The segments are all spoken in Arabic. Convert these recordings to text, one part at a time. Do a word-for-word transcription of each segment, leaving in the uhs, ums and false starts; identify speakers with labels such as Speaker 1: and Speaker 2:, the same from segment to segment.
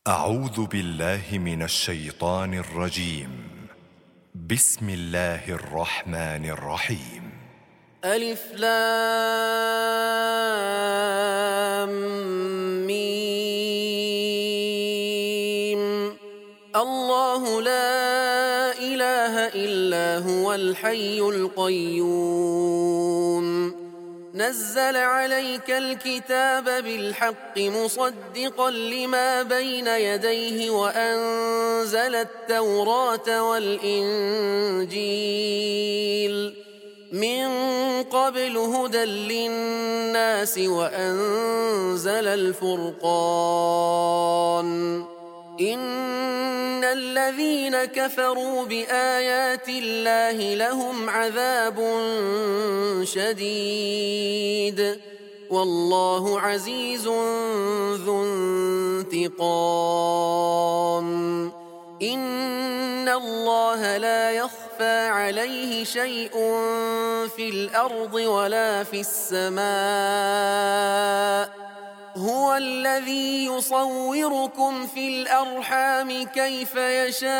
Speaker 1: أعوذ بالله من الشيطان الرجيم. بسم الله الرحمن الرحيم.
Speaker 2: ألف لام ميم. الله لا إله إلا هو الحي القيوم نزل عليك الكتاب بالحق مصدقا لما بين يديه وأنزل التوراة والإنجيل من قبل هدى للناس وأنزل الفرقان إن الذين كفروا بآيات الله لهم عذاب شديد والله عزيز ذو انتقام. إن الله لا يخفى عليه شيء في الأرض ولا في السماء هو الذي يصوركم في الأرحام كيف يشاء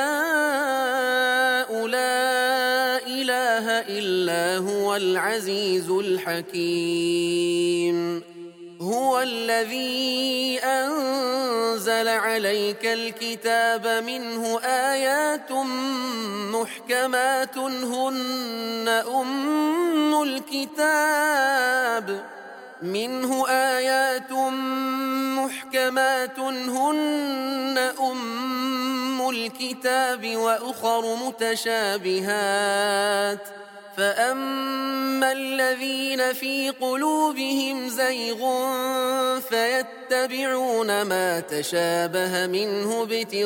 Speaker 2: لا إله إلا هو العزيز الحكيم. هو الذي أنزل عليك الكتاب منه آيات محكمات هن أم الكتاب منه آيات محكمات هن أم الكتاب وأخر متشابهات فأما الذين في قلوبهم زيغ فيتبعون ما تشابه منه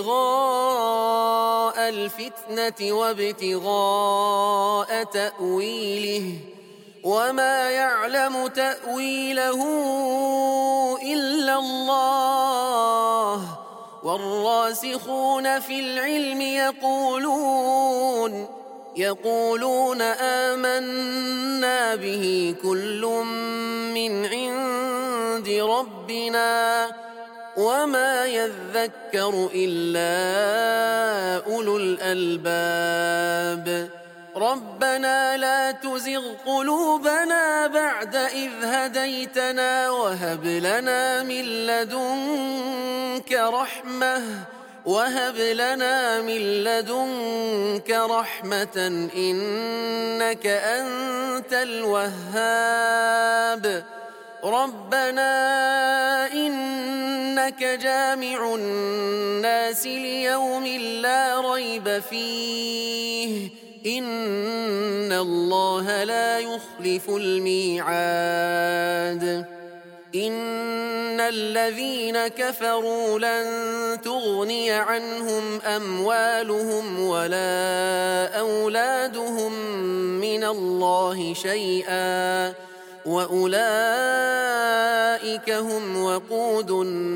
Speaker 2: ابتغاء الفتنة وابتغاء تأويله وما يعلم تأويله إلا الله والراسخون في العلم يقولون يقولون آمنا به كل من عند ربنا وما يذكر إلا أولو الألباب. ربنا لا تزغ قلوبنا بعد إذ هديتنا وهب لنا من لدنك رحمة وهب لنا من لدنك رحمة إنك أنت الوهاب. ربنا إنك جامع الناس ليوم لا ريب فيه إن الله لا يخلف الميعاد. إن الذين كفروا لن تغني عنهم أموالهم ولا أولادهم من الله شيئا وأولئك هم وقود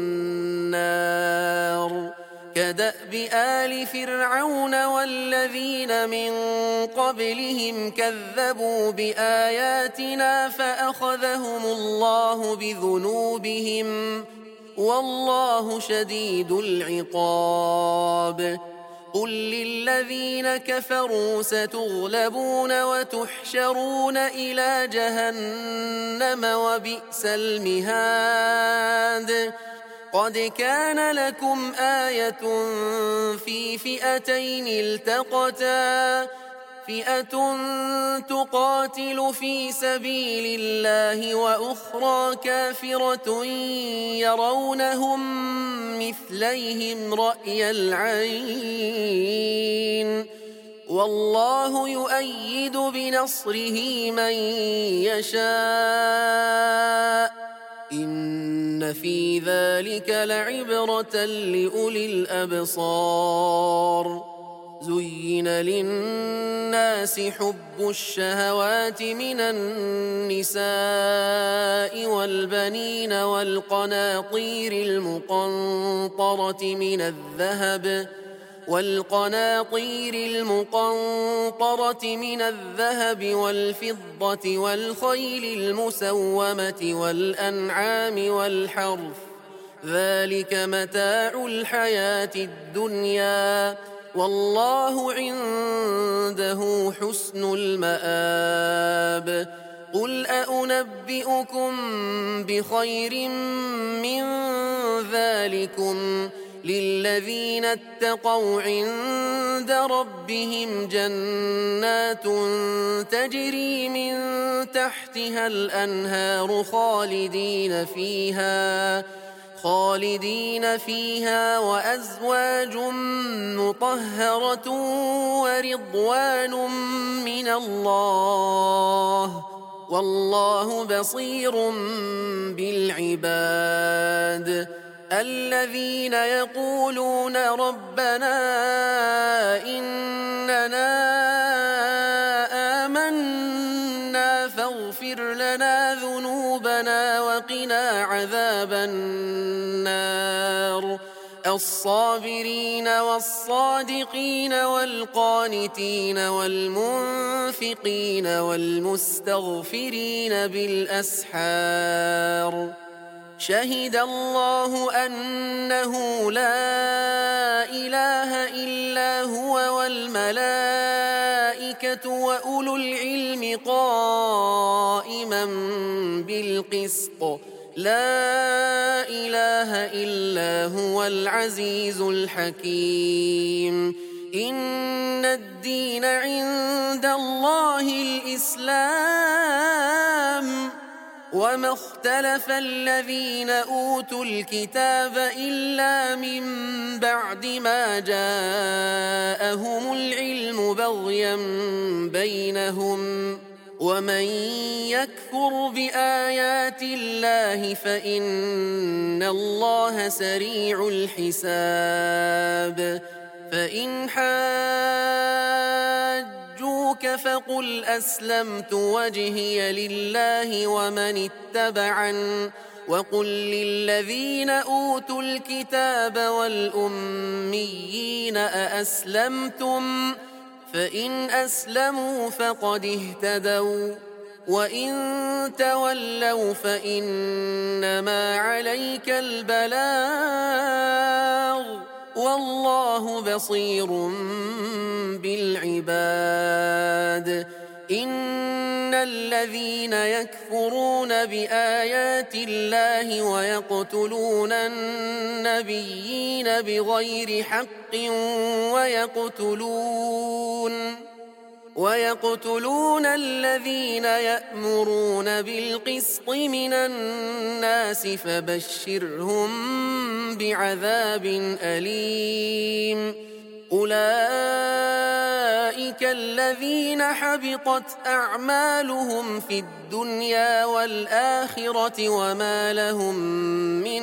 Speaker 2: النار. كدأب آل فرعون والذين من قبلهم كذبوا بآياتنا فأخذهم الله بذنوبهم والله شديد العقاب. قل للذين كفروا ستغلبون وتحشرون إلى جهنم وبئس المهاد. قد كان لكم آية في فئتين التقتا فئة تقاتل في سبيل الله وأخرى كافرة يرونهم مثليهم رأي العين والله يؤيد بنصره من يشاء إن في ذلك لعبرة لأولي الأبصار. زين للناس حب الشهوات من النساء والبنين والقناطير المقنطرة من الذهب والقناطير المقنطرة من الذهب والفضة والخيل المسومة والأنعام والحرث ذلك متاع الحياة الدنيا والله عنده حسن المآب قل أنبئكم بخير من ذلكم للذين اتقوا عند ربهم جنات تجري من تحتها الأنهار خالدين فيها خالدين فيها وأزواج مطهرة ورضوان من الله والله بصير بالعباد الذين يقولون ربنا إننا آمنا فاغفر لنا ذنوبنا وقنا عذاب النار الصابرين والصادقين والقانتين والمنفقين والمستغفرين بالأسحار شهد الله أنه لا إله إلا هو والملائكة وأولو العلم قائما بالقسط لا إله إلا هو العزيز الحكيم إن الدين عند الله الإسلام وما اختلف الذين أوتوا الكتاب إلا من بعد ما جاءهم العلم بغيا بينهم ومن يكفر بآيات الله فإن الله سريع الحساب فإن حاجوك فقل أسلمت وجهي لله ومن اتبعن وقل للذين أوتوا الكتاب والأميين أأسلمتم فإن أسلموا فقد اهتدوا وإن تولوا فإنما عليك البلاغ والله بصير بالعباد إن الذين يكفرون بآيات الله ويقتلون النبيين بغير حق ويقتلون ويقتلون الذين يأمرون بالقسط من الناس فبشرهم بعذاب أليم أولئك الذين حبطت أعمالهم في الدنيا والآخرة وما لهم من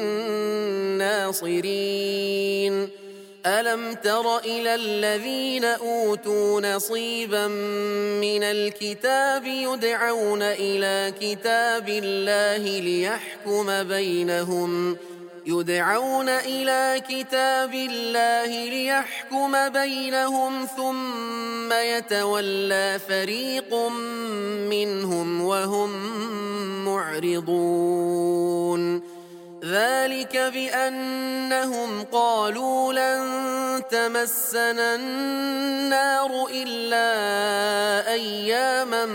Speaker 2: ناصرين ألم تر إلى الذين أوتوا نصيبا من الكتاب يدعون إلى كتاب الله ليحكم بينهم يدعون إلى كتاب الله ليحكم بينهم ثم يتولى فريق منهم وهم معرضون ذلك بأنهم قالوا لن تمسنا النار إلا أياما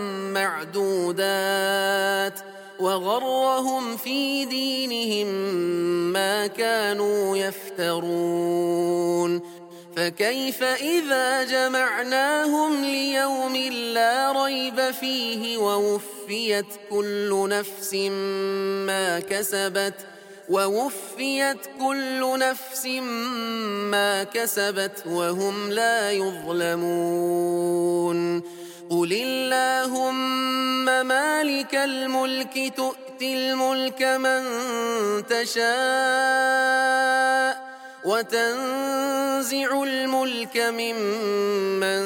Speaker 2: معدودات وغرهم في دينهم ما كانوا يفترون فكيف إذا جمعناهم ليوم لا ريب فيه ووفيت كل نفس ما كسبت ووفيت كل نفس ما كسبت وهم لا يظلمون قل اللهم مالك الملك تؤتي الملك من تشاء وتنزع الملك ممن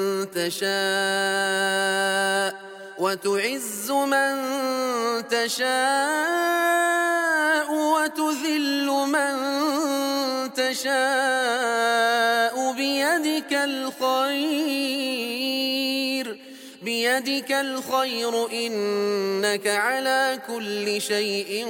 Speaker 2: تشاء وتعز من تشاء وتذل من تشاء بيدك الخير بيدك الخير إنك على كل شيء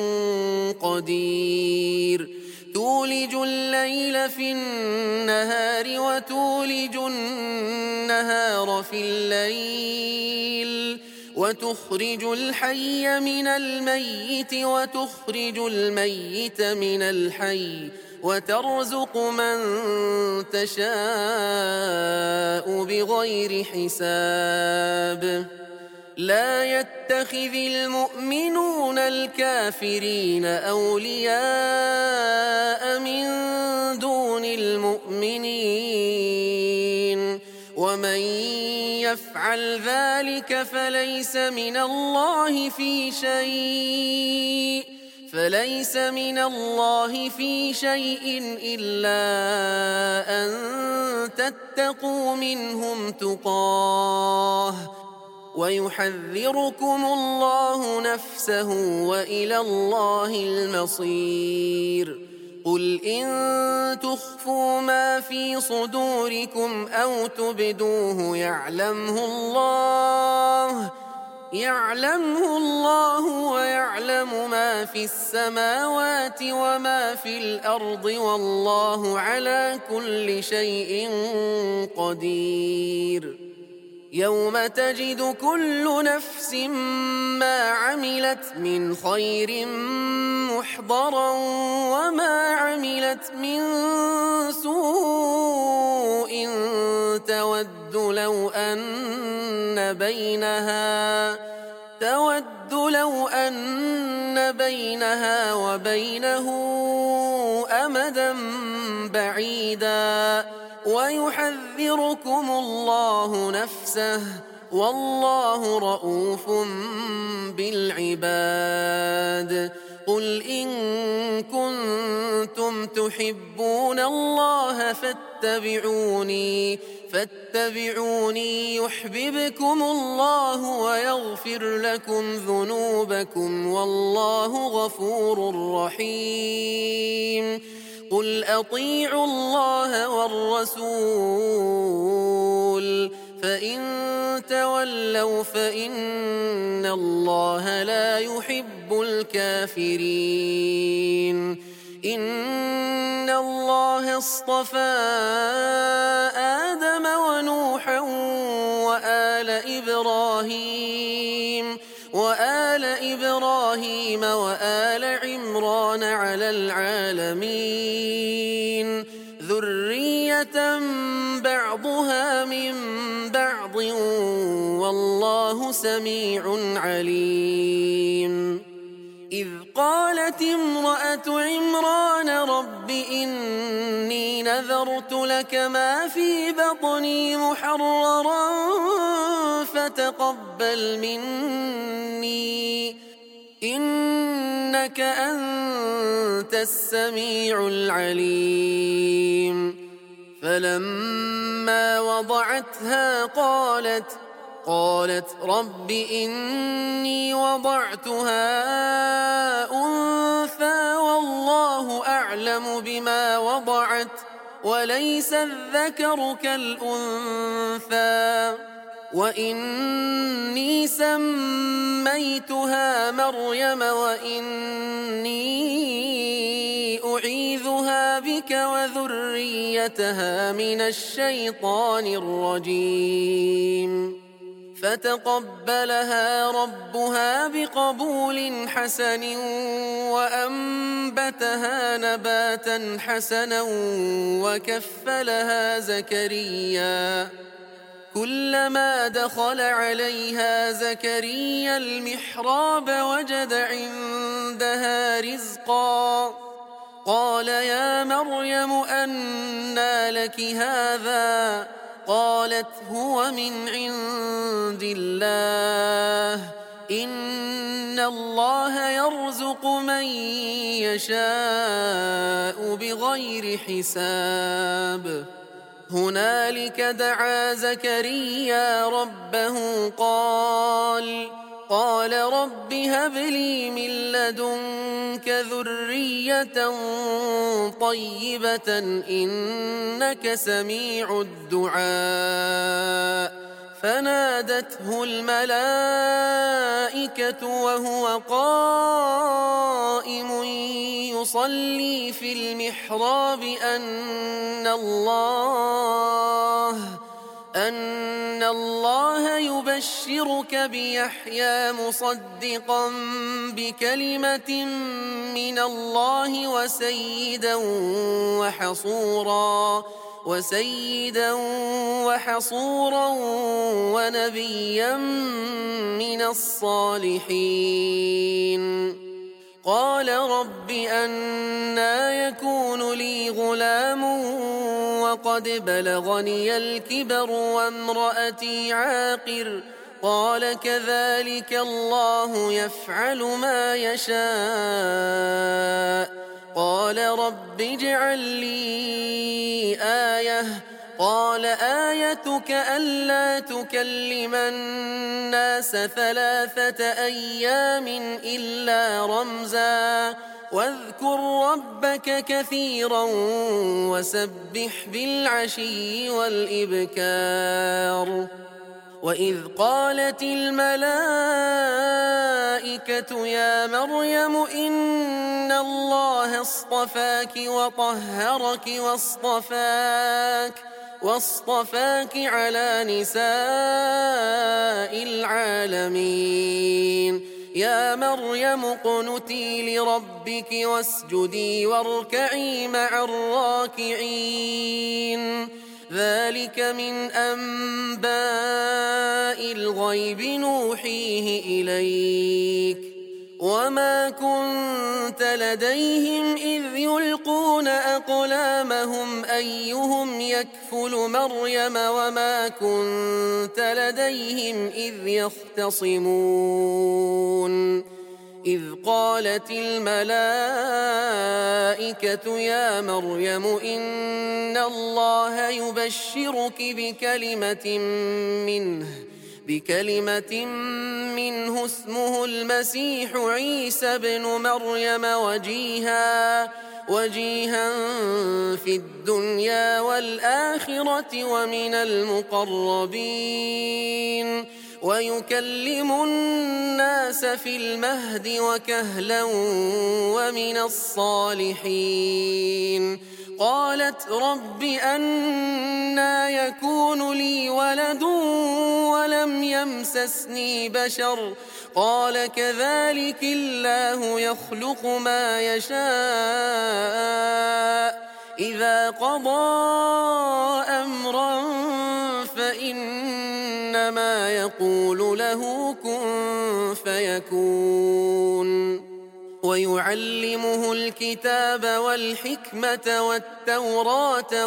Speaker 2: قدير تولج الليل في النهار وتولج النهار في الليل وتخرج الحي من الميت وتخرج الميت من الحي وترزق من تشاء بغير حساب لا يتخذ المؤمنون الكافرين أولياء من دون المؤمنين ومن يفعل ذلك فليس من الله في شيء فليس من الله في شيء إلا أن تتقوا منهم تقاه ويحذركم الله نفسه وإلى الله المصير قل إن تخفوا ما في صدوركم أو تبدوه يعلمه الله يعلمه الله ويعلم ما في السماوات وما في الأرض والله على كل شيء قدير يوم تجد كل نفس ما عملت من خير محضرا وما عملت من سوء تود لو أن بينها تود لو أن بينها وبينه أمدا بعيدا ويحذركم الله نفسه والله رؤوف بالعباد قل إن كنتم تحبون الله فاتبعوني فاتبعوني يحببكم الله ويغفر لكم ذنوبكم والله غفور رحيم قل أطيعوا الله والرسول فإن تولوا فإن الله لا يحب الكافرين إن الله اصطفى آدم ونوحا وآل إبراهيم وآل إبراهيم وآل عمران على العالمين ذرية بعضها من بعض والله سميع عليم إذ قالت امرأة عمران رب إني نذرت لك ما في بطني محررا فتقبل مني إنك أنت السميع العليم فلما وضعتها قالت قالت رب إني وضعتها أنثى والله أعلم بما وضعت وليس الذكر كالأنثى وإني سميتها مريم وإني أعيذها بك وذريتها من الشيطان الرجيم فتقبلها ربها بقبول حسن وأنبتها نباتا حسنا وكفلها زكريا كلما دخل عليها زكريا المحراب وجد عندها رزقا قال يا مريم أنى لك هذا قالت هو من عند الله إن الله يرزق من يشاء بغير حساب هنالك دعا زكريا ربه قال قال رب هب لي من لدنك ذرية طيبة إنك سميع الدعاء فنادته الملائكة وهو قائم يصلي في المحراب أن الله أن الله يبشرك بيحيى مصدقا بكلمة من الله وسيدا وحصورا وسيدا وحصورا ونبيا من الصالحين. قال رب أنى يكون لي غلام وقد بلغني الكبر وامرأتي عاقر قال كذلك الله يفعل ما يشاء. قال رب اجعل لي آية قال آيتك ألا تكلم الناس ثلاثة أيام إلا رمزا واذكر ربك كثيرا وسبح بالعشي والإبكار. وإذ قالت الملائكة يا مريم إن الله اصطفاك وطهرك واصطفاك واصطفاك على نساء العالمين. يا مريم اقنتي لربك واسجدي واركعي مع الراكعين. ذلك من أنباء الغيب نوحيه إليك وما كنت لديهم إذ يلقون أقلامهم أيهم يكفل مريم وما كنت لديهم إذ يختصمون. إذ قالت الملائكة يا مريم إن الله يبشرك بكلمة منه بكلمة منه اسمه المسيح عيسى بن مريم وجيها وجيها في الدنيا والآخرة ومن المقربين ويكلم الناس في المهد وكهلا ومن الصالحين. قالت رب أنى يكون لي ولد ولم يمسسني بشر قال كذلك الله يخلق ما يشاء إذا قضى أمرا فإنما يقول له كن فيكون. ويعلمه الكتاب والحكمة والتوراة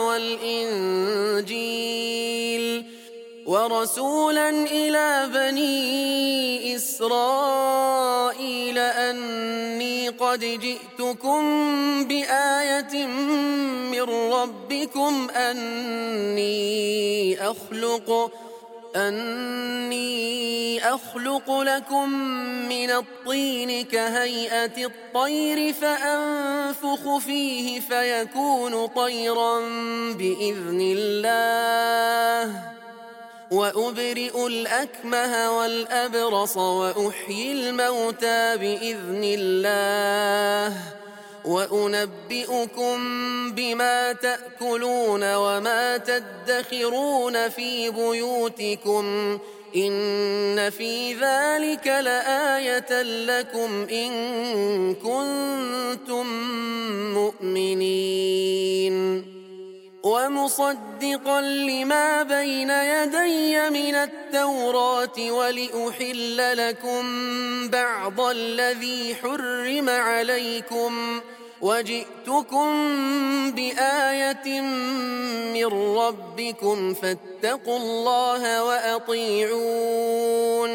Speaker 2: والإنجيل ورسولا إلى بني إسرائيل أني قد جئتكم بآية من ربكم أني أخلق أني أخلق لكم من الطين كهيئة الطير فأنفخ فيه فيكون طيرا بإذن الله وأبرئ الأكمه والأبرص وأحيي الموتى بإذن الله وأنبئكم بما تأكلون وما تدخرون في بيوتكم إن في ذلك لآية لكم إن كنتم مؤمنين. ومصدقا لما بين يدي من التوراة ولأحل لكم بعض الذي حرم عليكم وجئتكم بآية من ربكم فاتقوا الله وأطيعون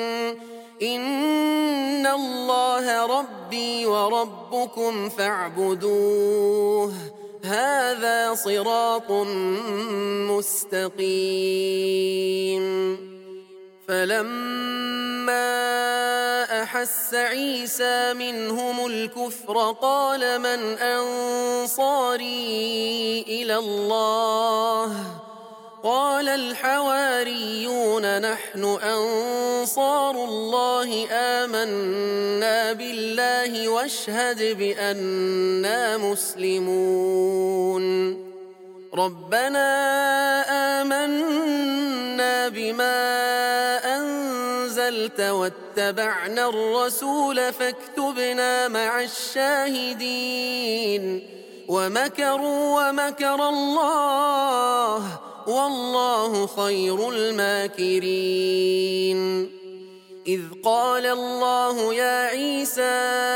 Speaker 2: إن الله ربي وربكم فاعبدوه هذا صراط مستقيم. فلما أحس عيسى منهم الكفر قال من أنصاري إلى الله قال الحواريون نحن أنصار الله آمنا بالله واشهد بأننا مسلمون ربنا آمنا بما أنزلت واتبعنا الرسول فاكتبنا مع الشاهدين ومكروا ومكر الله والله خير الماكرين إذ قال الله يا عيسى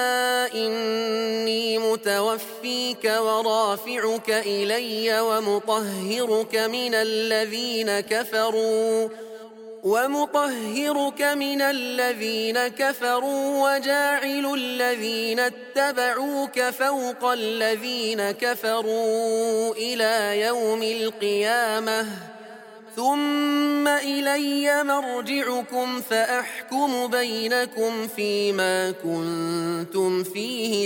Speaker 2: إني متوفيك ورافعك إلي ومطهرك من الذين كفروا ومطهرك من الذين كفروا وجاعل الذين اتبعوك فوق الذين كفروا إلى يوم القيامة ثم إلي مرجعكم فأحكم بينكم فيما كنتم فيه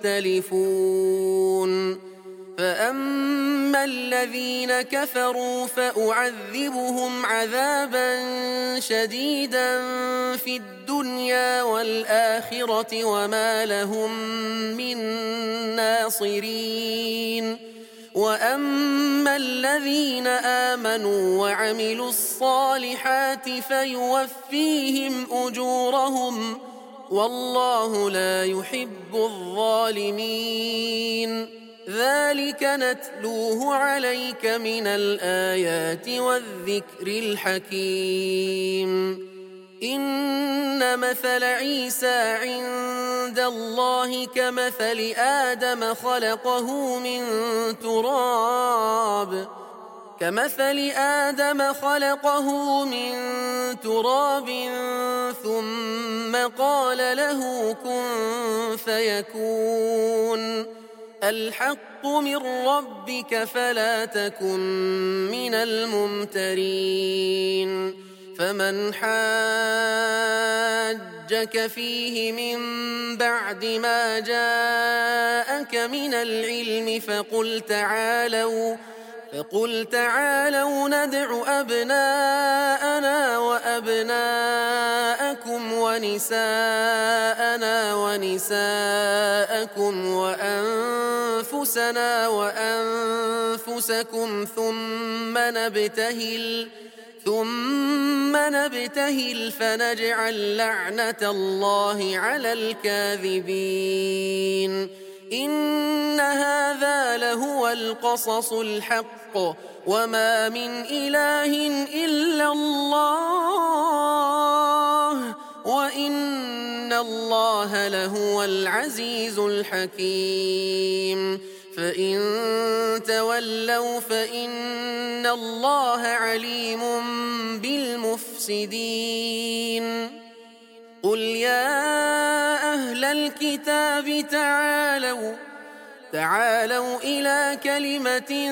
Speaker 2: تختلفون فأما الذين كفروا فأعذبهم عذابا شديدا في الدنيا والآخرة وما لهم من ناصرين وأما الذين آمنوا وعملوا الصالحات فيوفيهم أجورهم والله لا يحب الظالمين ذلك نتلوه عليك من الآيات والذكر الحكيم إن مثل عيسى عند الله كمثل آدم خلقه من تراب كمثل آدم خلقه من تراب ثم قال له كن فيكون الحق من ربك فلا تكن من الممترين فمن حاجك فيه من بعد ما جاءك من العلم فقل تعالوا فقل تعالوا ندع أبناءنا وأبناءكم ونساءنا ونساءكم وأنفسنا وأنفسكم ثم نبتهل ثم نبتهل فنجعل لعنة الله على الكاذبين إن هذا لهو القصص الحق وما من إله إلا الله وإن الله لهو العزيز الحكيم فإن تولوا فإن الله عليم بالمفسدين قل يا أهل الكتاب تعالوا تعالوا إلى كلمة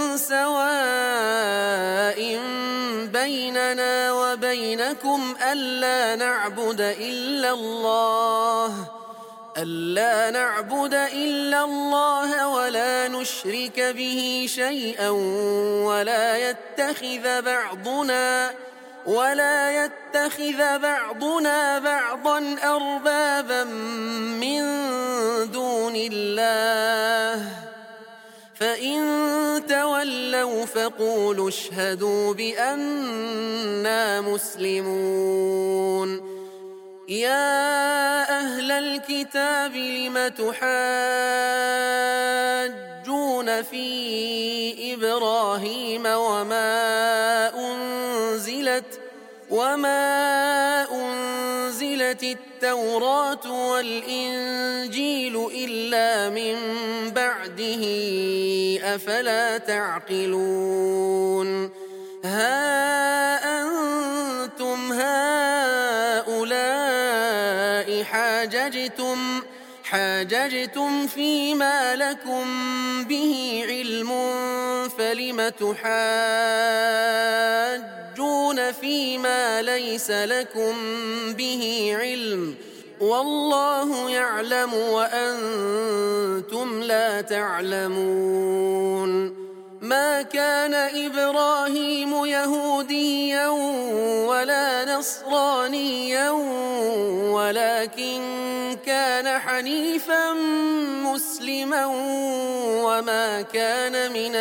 Speaker 2: سواء بيننا وبينكم ألا نعبد إلا الله ألا نعبد إلا الله ولا نشرك به شيئا ولا يتخذ بعضنا ولا يتخذ بعضنا بعضا أربابا من دون الله فإن تولوا فقولوا اشهدوا بأننا مسلمون يا أهل الكتاب لم تحاجون في إبراهيم وما أنزلت وما أنزلت التوراة والإنجيل إلا من بعده أفلا تعقلون ها أنتم هؤلاء حاججتم حاججتم فيما لكم به علم فلم تحاجون فيما ليس لكم به علم والله يعلم وأنتم لا تعلمون ما كان إبراهيم يهوديا ولا نصرانيا ولكن كان حنيفا مسلما وما كان من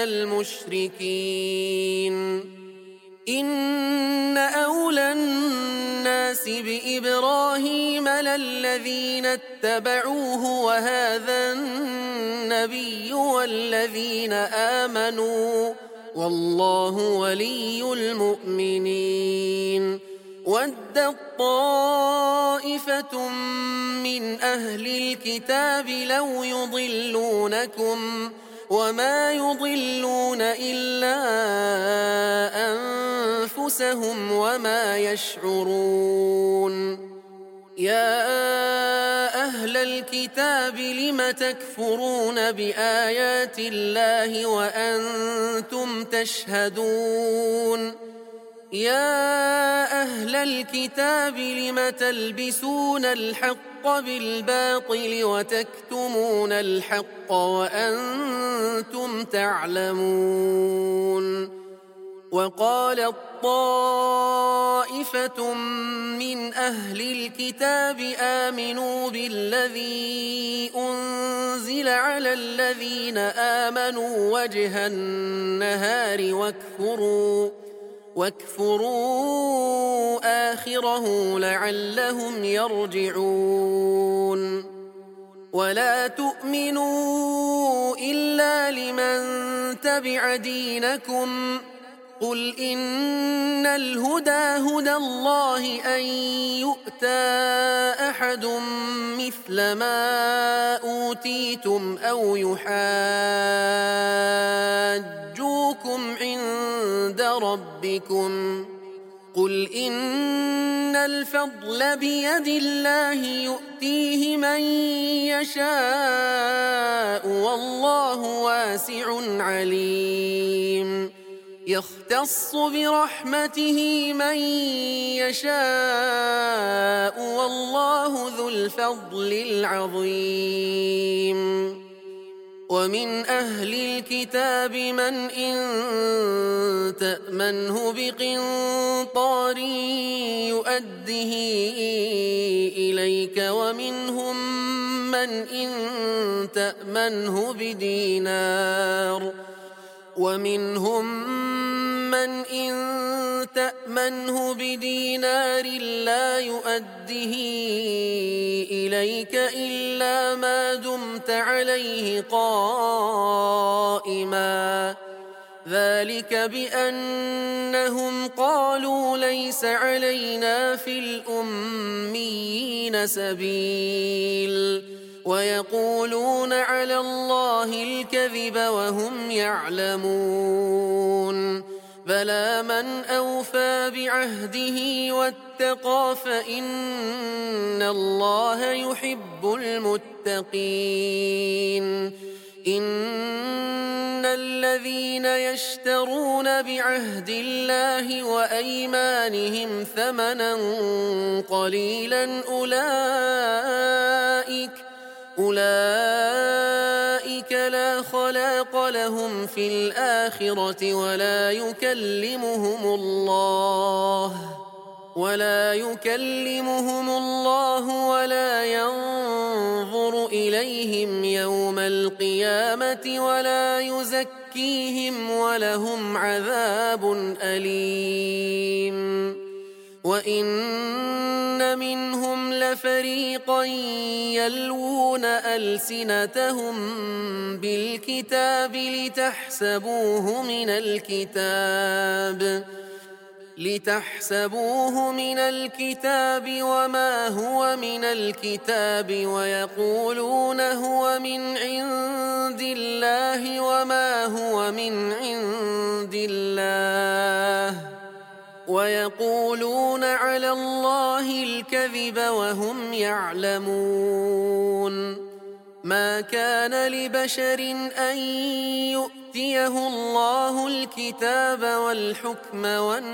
Speaker 2: المشركين إن أولى الناس بإبراهيم للذين اتبعوه وهذا النبي والذين آمنوا والله ولي المؤمنين ودت طائفة من أهل الكتاب لو يضلونكم وما يضلون إلا أنفسهم وما يشعرون يا أهل الكتاب لم تكفرون بآيات الله وأنتم تشهدون يا أهل الكتاب لم تلبسون الحق بالباطل وتكتمون الحق وأنتم تعلمون وقالت طائفة من أهل الكتاب آمنوا بالذي أنزل على الذين آمنوا وجه النهار واكفروا واكفروا آخره لعلهم يرجعون ولا تؤمنوا إلا لمن تبع دينكم قل إن الهدى هدى الله أن يؤتى أحد مثل ما أوتيتم أو يحاجوكم عند ربكم قل إن الفضل بيد الله يؤتيه من يشاء والله واسع عليم يختص برحمته من يشاء والله ذو الفضل العظيم ومن أهل الكتاب من إن تأمنه بقنطار يؤده إليك ومنهم من إن تأمنه بدينار ومنهم من إن تأمنه بدينار لا يؤده إليك إلا ما دمت عليه قائما ذلك بأنهم قالوا ليس علينا في الأميين سبيل ويقولون على الله الكذب وهم يعلمون بلى من أوفى بعهده واتقى فإن الله يحب المتقين إن الذين يشترون بعهد الله وأيمانهم ثمنا قليلا أولئك أولئك لا خلاق لهم في الآخرة ولا يكلمهم الله ولا يكلمهم الله ولا ينظر إليهم يوم القيامة ولا يزكيهم ولهم عذاب أليم وإن منهم لفريقا يلوون ألسنتهم بالكتاب لتحسبوه من الكتاب لتحسبوه من الكتاب وما هو من الكتاب ويقولون هو من عند الله وما هو من عند الله ويقولون على الله الكذب وهم يعلمون ما كان لبشر أن يؤتيه الله الكتاب والحكم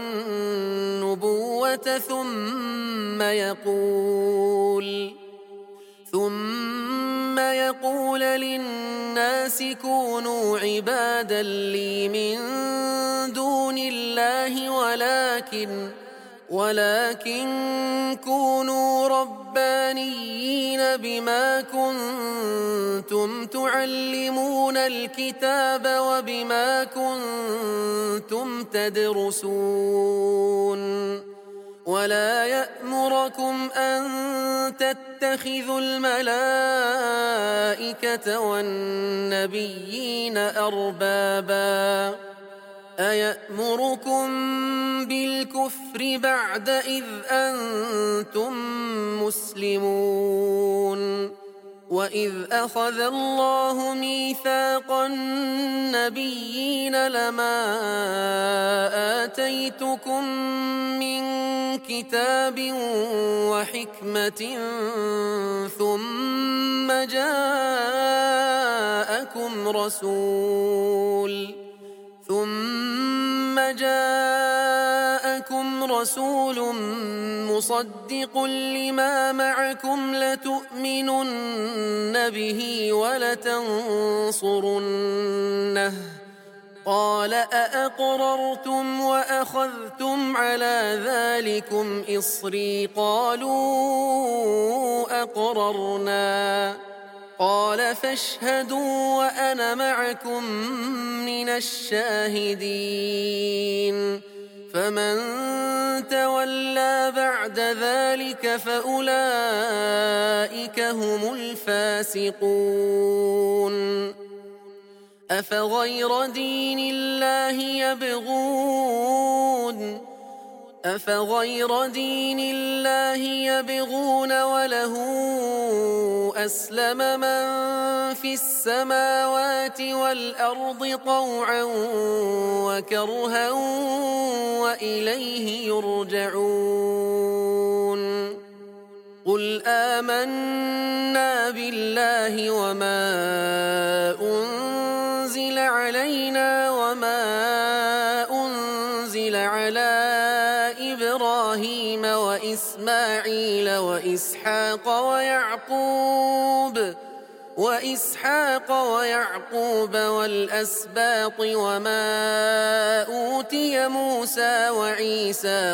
Speaker 2: والنبوة ثم يقول ثم يقول يقول للناس كونوا عبادا لي من دون الله ولكن ولكن كونوا ربانيين بما كنتم تعلمون الكتاب وبما كنتم تدرسون ولا يأمركم أن تتخذوا الملائكة والنبيين أربابا أيأمركم بالكفر بعد إذ أنتم مسلمون وإذ أخذ الله ميثاق النبيين لما آتيتكم من كتاب وحكمة ثم جاءكم رسول ثم جاءكم رسول مصدق لما معكم لتؤمنن به ولتنصرنه قال أأقررتم وأخذتم على ذلكم إصري قالوا أقررنا قال فاشهدوا وأنا معكم من الشاهدين فمن تولى بعد ذلك فأولئك هم الفاسقون أفغير دين الله يبغون أفغير دين الله يبغون وله أسلم من في السماوات والأرض طوعا وكرها وإليه يرجعون قل آمنا بالله وما أنزل علينا وما أنزل على إبراهيم وإسماعيل وإسحاق ويعقوب وإسحاق ويعقوب والأسباط وما أوتي موسى وعيسى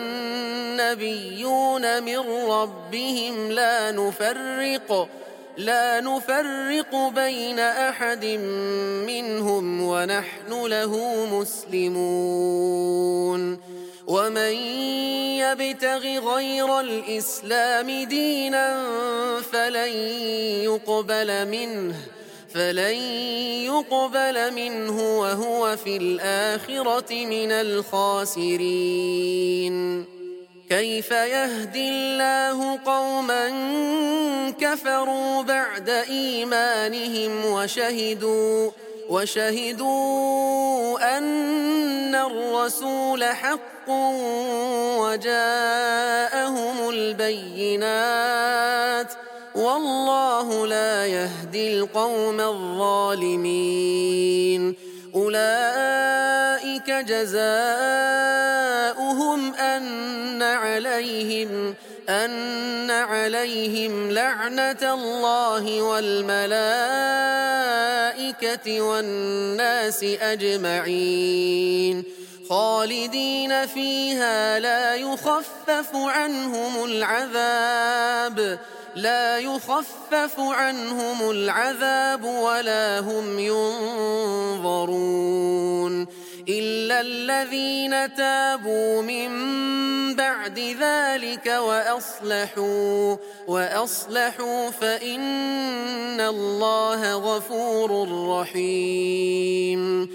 Speaker 2: والنبيون من ربهم لا نفرق لا نفرق بين أحد منهم ونحن له مسلمون ومن يبتغ غير الإسلام دينا فلن يقبل منه فلن يقبل منه وهو في الآخرة من الخاسرين كيف يهدي الله قوما كفروا بعد إيمانهم وشهدوا وشهدوا أن الرسول حق وجاءهم البينات والله لا يهدي القوم الظالمين أولئك جزاؤهم أن عليهم أن عليهم لعنة الله والملائكة والناس أجمعين خالدين فيها لا يخفف عنهم العذاب لا يخفف عنهم العذاب ولا هم ينظرون إلا الذين تابوا من بعد ذلك وأصلحوا وأصلحوا فإن الله غفور رحيم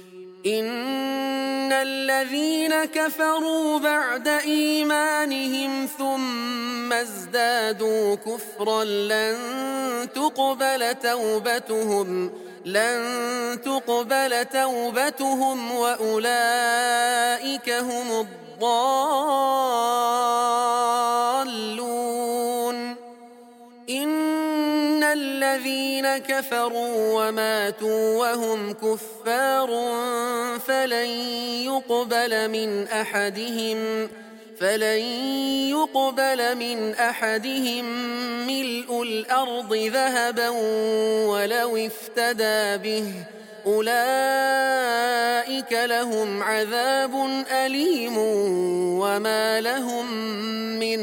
Speaker 2: إن الذين كفروا بعد إيمانهم ثم ازدادوا كفرا لن تقبل توبتهم لن تقبل توبتهم وأولئك هم الضالون إن الذين كفروا وماتوا وهم كفار فلن يقبل من أحدهم فلن يقبل من أحدهم ملء الأرض ذهبا ولو افتدى به أولئك لهم عذاب أليم وما لهم من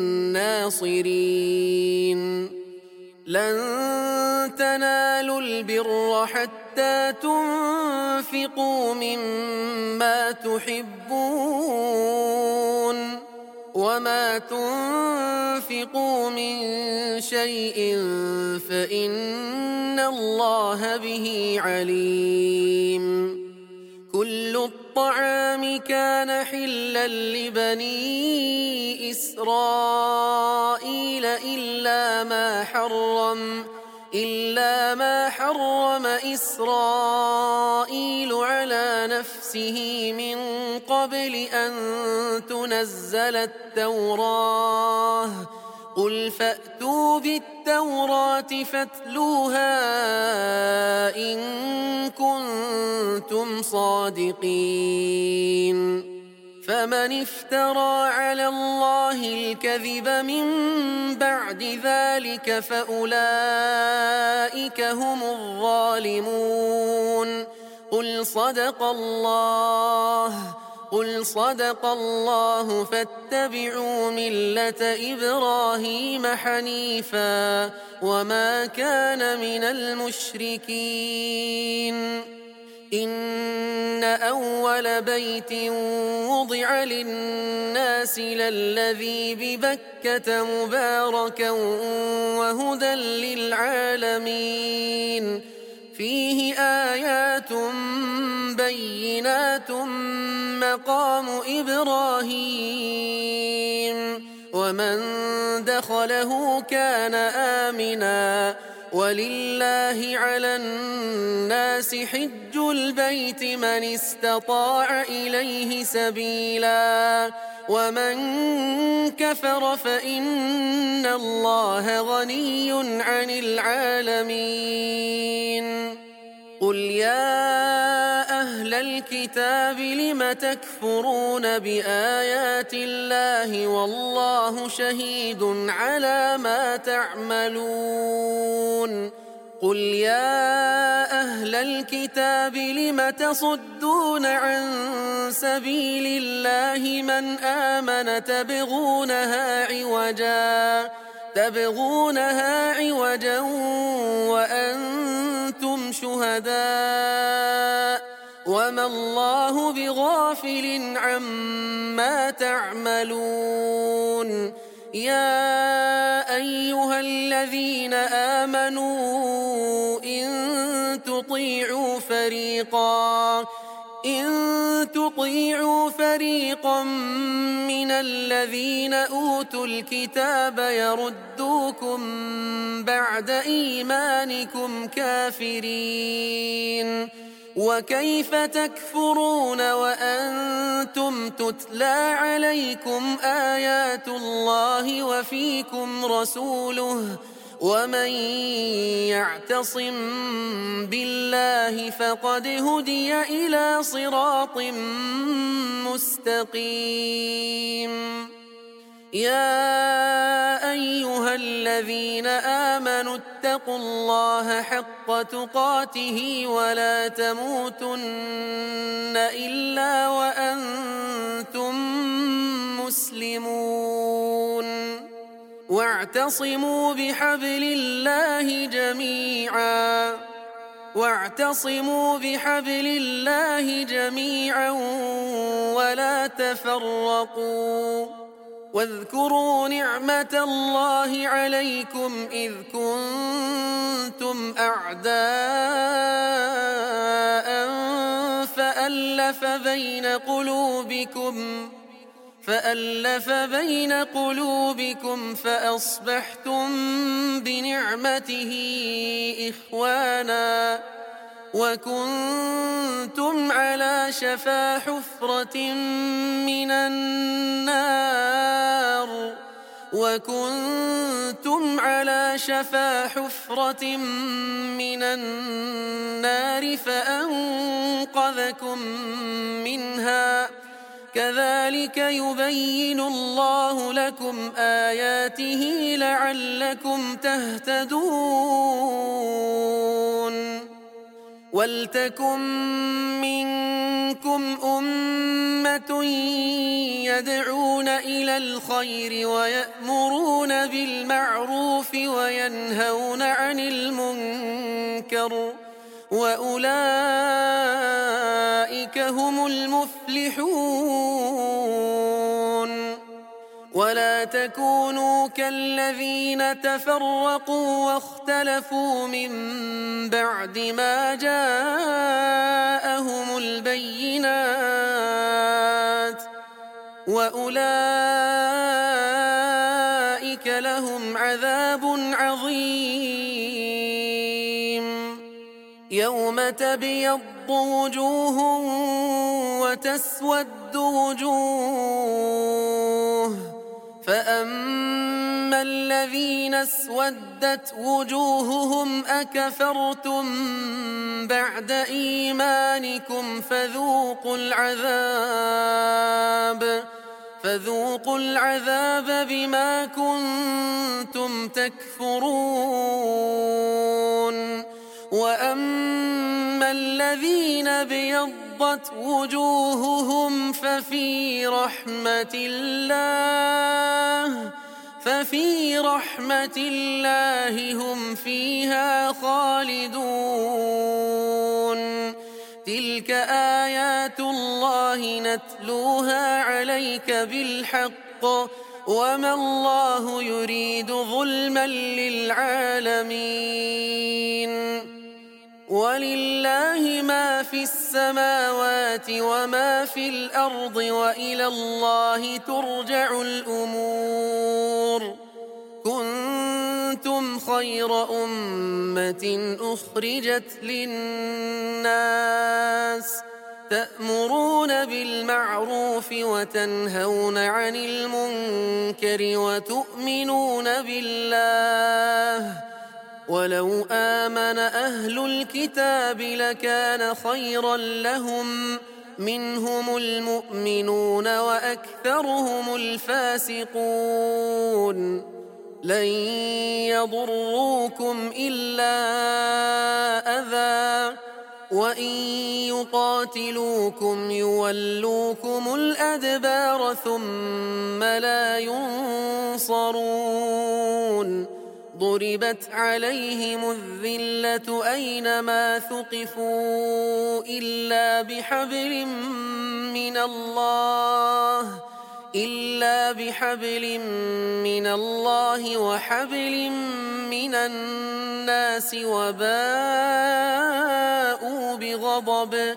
Speaker 2: ناصرين لن تنالوا البر حتى تنفقوا مما تحبون وما تنفقوا من شيء فإن الله به عليم كل الطعام كان حلا لبني إسرائيل إلا ما حرم إلا ما حرم إسرائيل على نفسه من قبل أن تنزل التوراة قل فأتوا بالتوراة فاتلوها إن كنتم صادقين فمن افترى على الله الكذب من بعد ذلك فأولئك هم الظالمون قل صدق الله قل صدق الله فاتبعوا ملة إبراهيم حنيفا وما كان من المشركين إن أول بيت وضع للناس للذي ببكة مباركا وهدى للعالمين فيه آيات بينات مقام إبراهيم ومن دخله كان آمنا ولله على الناس حج البيت من استطاع إليه سبيلا ومن كفر فإن الله غني عن العالمين قل يا أهل الكتاب لم تكفرون بآيات الله والله شهيد على ما تعملون قل يا أهل الكتاب لم تصدون عن سبيل الله من آمن تبغونها عوجا تبغونها عوجا وأنتم شهداء وما الله بغافل عما تعملون يا أيها الذين آمنوا إن تطيعوا فريقا إن تطيعوا فريقا من الذين أوتوا الكتاب يردوكم بعد إيمانكم كافرين وكيف تكفرون وأنتم تتلى عليكم آيات الله وفيكم رسوله ومن يعتصم بالله فقد هدي إلى صراط مستقيم يا أيها الذين آمنوا اتقوا الله حق تقاته ولا تموتن إلا وأنتم مسلمون واعتصموا بحبل الله جميعا واعتصموا بحبل الله جميعا ولا تفرقوا واذكروا نعمة الله عليكم إذ كنتم أعداء فألف بين قلوبكم فألف بين قلوبكم فأصبحتم بنعمته إخوانا وكنتم على شفا حفرة من النار وكنتم على شفا حفرة من النار فأنقذكم منها كذلك يبين الله لكم آياته لعلكم تهتدون ولتكن منكم أمة يدعون إلى الخير ويأمرون بالمعروف وينهون عن المنكر وأولئك هم المفلحون ولا تكونوا كالذين تفرقوا واختلفوا من بعد ما جاءهم البينات وأولئك لهم عذاب عظيم يوم تبيض وجوه وتسود وجوه فأما الذين اسودت وجوههم أكفرتم بعد إيمانكم فذوقوا العذاب فذوقوا العذاب بما كنتم تكفرون وأما الذين ابيضت وجوههم ففي رحمة الله ففي رحمة الله هم فيها خالدون تلك آيات الله نتلوها عليك بالحق وما الله يريد ظلما للعالمين ولله ما في السماوات وما في الأرض وإلى الله ترجع الأمور كنتم خير أمة أخرجت للناس تأمرون بالمعروف وتنهون عن المنكر وتؤمنون بالله ولو آمن أهل الكتاب لكان خيرا لهم منهم المؤمنون وأكثرهم الفاسقون لن يضروكم إلا أذى وإن يقاتلوكم يولوكم الأدبار ثم لا ينصرون ضربت عليهم الذلة أينما ثقفوا إلا بحبل من الله إلا بحبل من الله وحبل من الناس وباءوا بغضب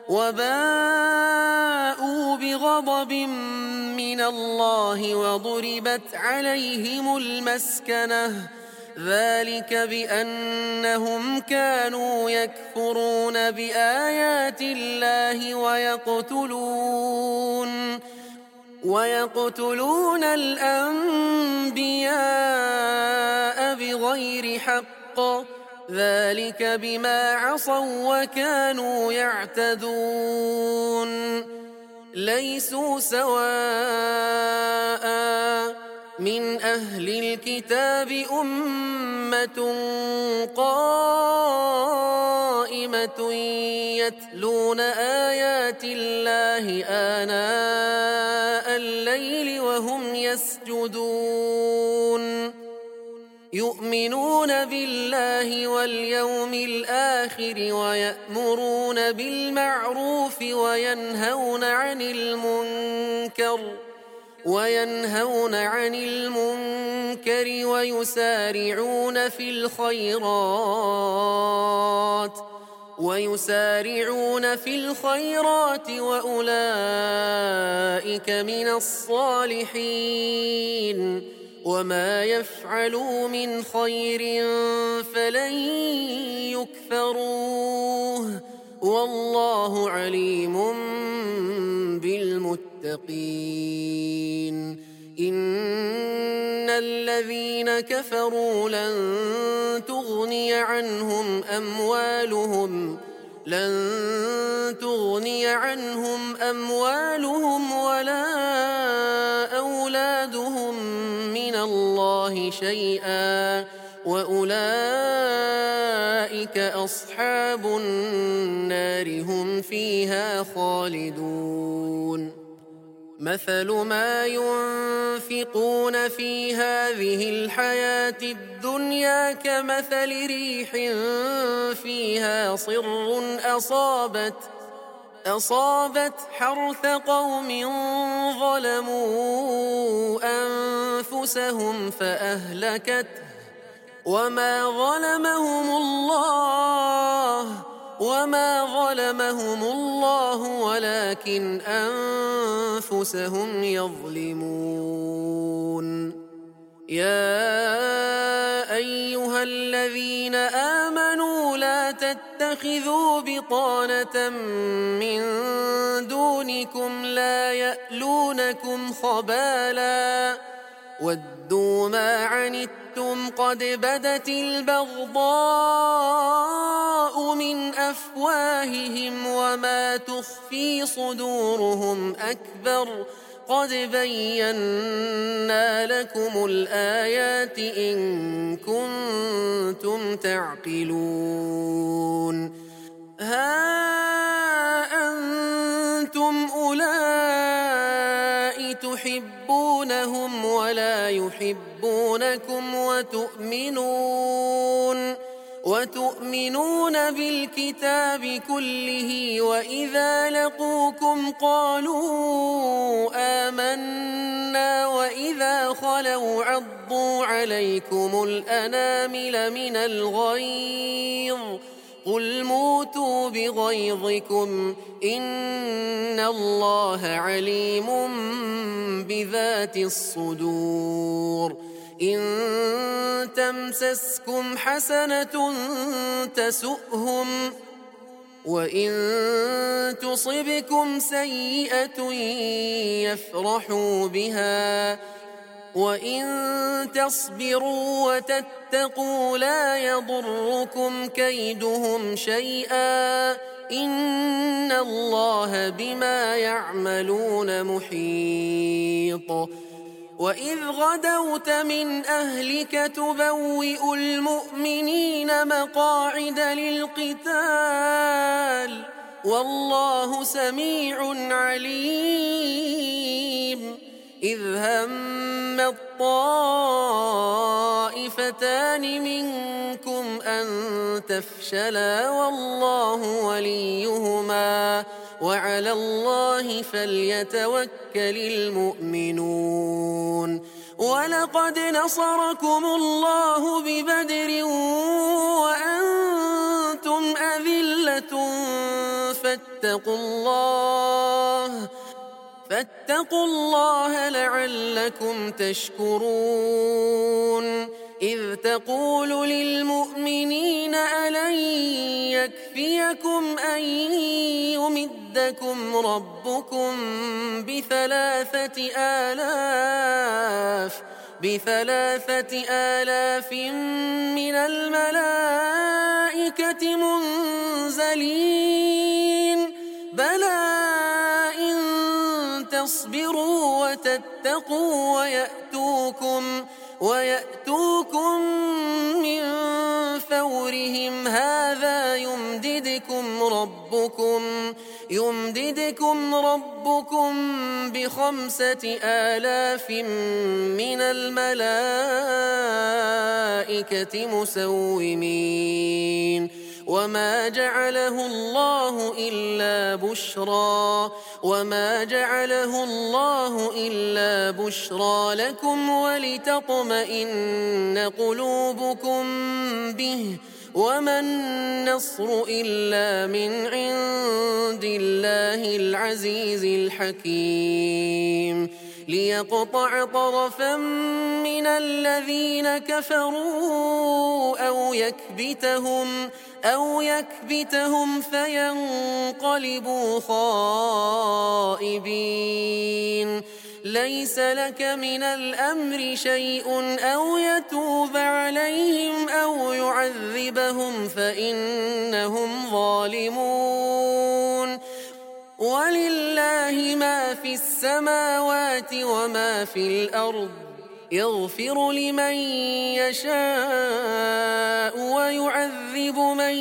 Speaker 2: وباءوا بغضب من الله وضربت عليهم المسكنة ذلك بأنهم كانوا يكفرون بآيات الله ويقتلون ويقتلون الأنبياء بغير حق ذلك بما عصوا وكانوا يعتدون ليسوا سواء من أهل الكتاب أمة قائمة يتلون آيات الله آناء الليل وهم يسجدون يؤمنون بالله واليوم الآخر ويأمرون بالمعروف وينهون عن المنكر وينهون عن المنكر ويسارعون في الخيرات ويسارعون في الخيرات وأولئك من الصالحين وما يفعلوا من خير فلن يكفروه والله عليم بالمتقين إن الذين كفروا لن تغني عنهم أموالهم لن تغني عنهم أموالهم الله شيئا وأولئك أصحاب النار هم فيها خالدون مثل ما ينفقون في هذه الحياة الدنيا كمثل ريح فيها صر أصابت أصابت حرث قوم ظلموا أنفسهم فأهلكته وما ظلمهم الله وما ظلمهم الله ولكن أنفسهم يظلمون يا أيها الذين آمنوا لا تتخذوا بطانة من دونكم لا يألونكم خبالا ودوا ما عنتم قد بدت البغضاء من أفواههم وما تخفي صدورهم أكبر قد بينا لكم الآيات إن كنتم تعقلون ها أنتم أولئك تحبونهم ولا يحبونكم وتؤمنون وتؤمنون بالكتاب كله وإذا لقوكم قالوا آمنا وإذا خلوا عضوا عليكم الأنامل من الغيظ قل موتوا بغيظكم إن الله عليم بذات الصدور إن تمسسكم حسنة تسؤهم وإن تصبكم سيئة يفرحوا بها وإن تصبروا وتتقوا لا يضركم كيدهم شيئا إن الله بما يعملون محيط وإذ غدوت من أهلك تبوئ المؤمنين مقاعد للقتال والله سميع عليم إذ هم الطائفتان منكم أن تفشلا والله وليهما وعلى الله فليتوكل المؤمنون ولقد نصركم الله ببدر وأنتم أذلة فاتقوا الله فاتقوا الله لعلكم تشكرون إذ تقول للمؤمنين ألن يكفيكم أن يمدكم ربكم بثلاثة آلاف بثلاثة آلاف من الملائكة منزلين بلى تصبروا وتتقوا ويأتوكم ويأتوكم من فورهم هذا يمددكم ربكم يمددكم ربكم بخمسة آلاف من الملائكة مسومين وما جعله الله إلا بشرى وما جعله الله إلا بشرى لكم ولتطمئن قلوبكم به وما النصر إلا من عند الله العزيز الحكيم ليقطع طرفا من الذين كفروا أو يكبتهم أو يكبتهم فينقلبوا خائبين ليس لك من الأمر شيء أو يتوب عليهم أو يعذبهم فإنهم ظالمون ولله ما في السماوات وما في الأرض يغفر لمن يشاء ويعذب من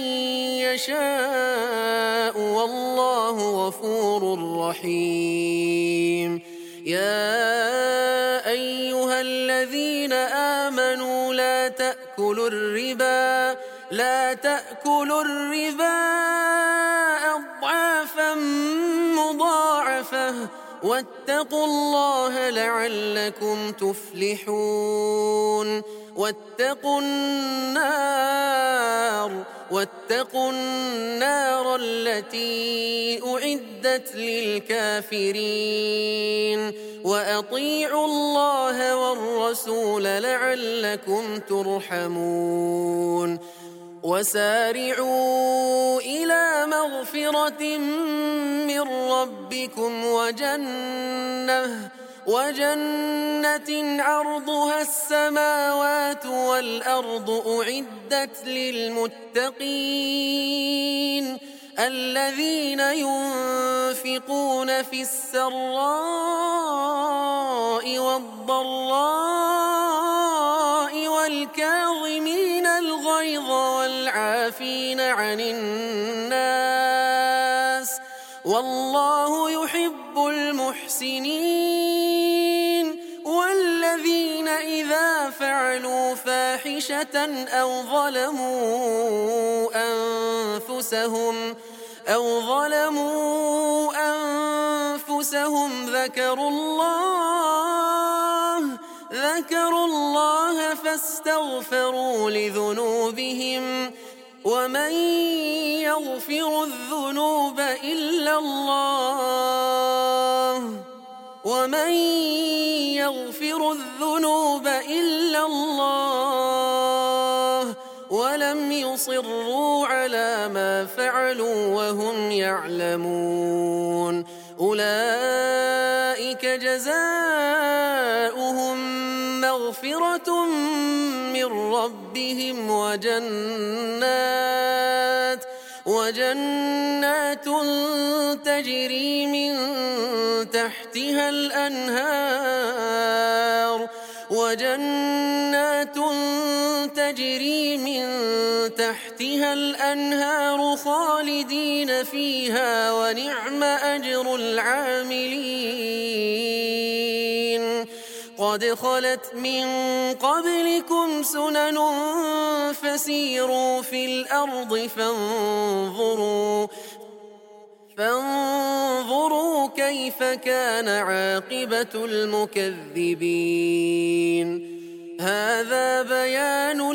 Speaker 2: يشاء والله غفور رحيم. يا أيها الذين آمنوا لا تأكلوا الربا لا تأكلوا الربا أضعافا مضاعفة واتقوا الله لعلكم تفلحون. واتقوا النار واتقوا النار التي أعدت للكافرين وأطيعوا الله والرسول لعلكم ترحمون. وسارعوا إلى مغفرة من ربكم وجنة وجنة عرضها السماوات والأرض أعدت للمتقين الذين ينفقون في السراء والضراء والكاظمين الغيظ والعافين عن الناس والله يحب المحسنين. والذين إذا فعلوا فاحشة أو ظلموا أنفسهم أو ظلموا أنفسهم ذكروا الله ذكروا الله فاستغفروا لذنوبهم ومن يغفر الذنوب إلا الله ومن يغفر الذنوب إلا الله ولم يصروا على ما فعلوا وهم يعلمون أولئك جزاؤهم مغفرة من ربهم وجنات وجنات تجري من تحتها الأنهار وجنات تجري من تحتها الأنهار خالدين فيها ونعم أجر العاملين. قد خلت من قبلكم سنن فسيروا في الأرض فانظروا فانظروا كيف كان عاقبة المكذبين. هذا بيان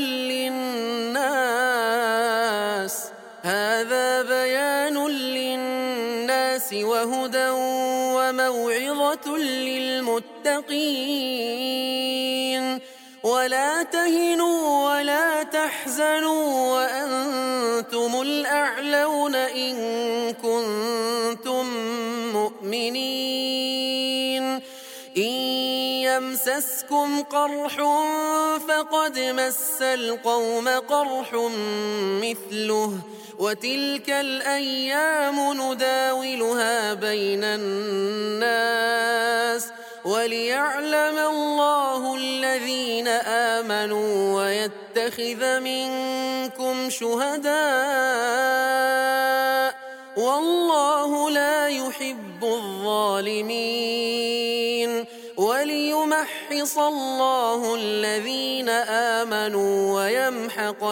Speaker 2: للناس هذا بيان للناس وهدى وموعظة للمتقين. ولا تهنوا ولا تحزنوا وأنتم الأعلون إن كنتم مؤمنين. إن يمسسكم قرح فقد مس القوم قرح مثله وتلك الأيام نداولها بين الناس وليعلم الله الذين آمنوا ويتخذ منكم شهداء والله لا يحب الظالمين. وليمحص الله الذين آمنوا ويمحق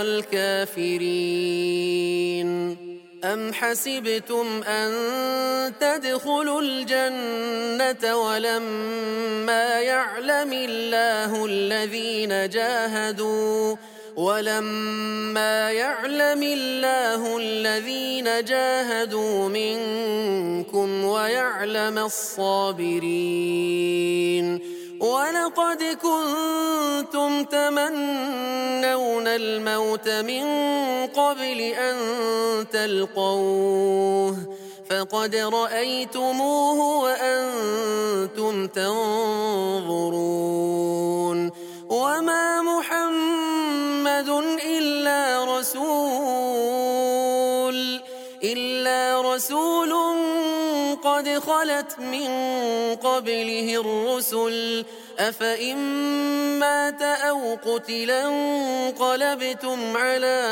Speaker 2: الكافرين. أم حسبتم أن تدخلوا الجنة ولما يعلم الله الذين جاهدوا ولما يعلم الله الذين جاهدوا منكم ويعلم الصابرين. ولقد كنتم تمنون الموت من قبل أن تلقوه فقد رأيتموه وأنتم تنظرون. وما محمد إلا رسول إلا رسول قد خلت من قبله الرسل أفإن مات أو قتلا انقلبتم على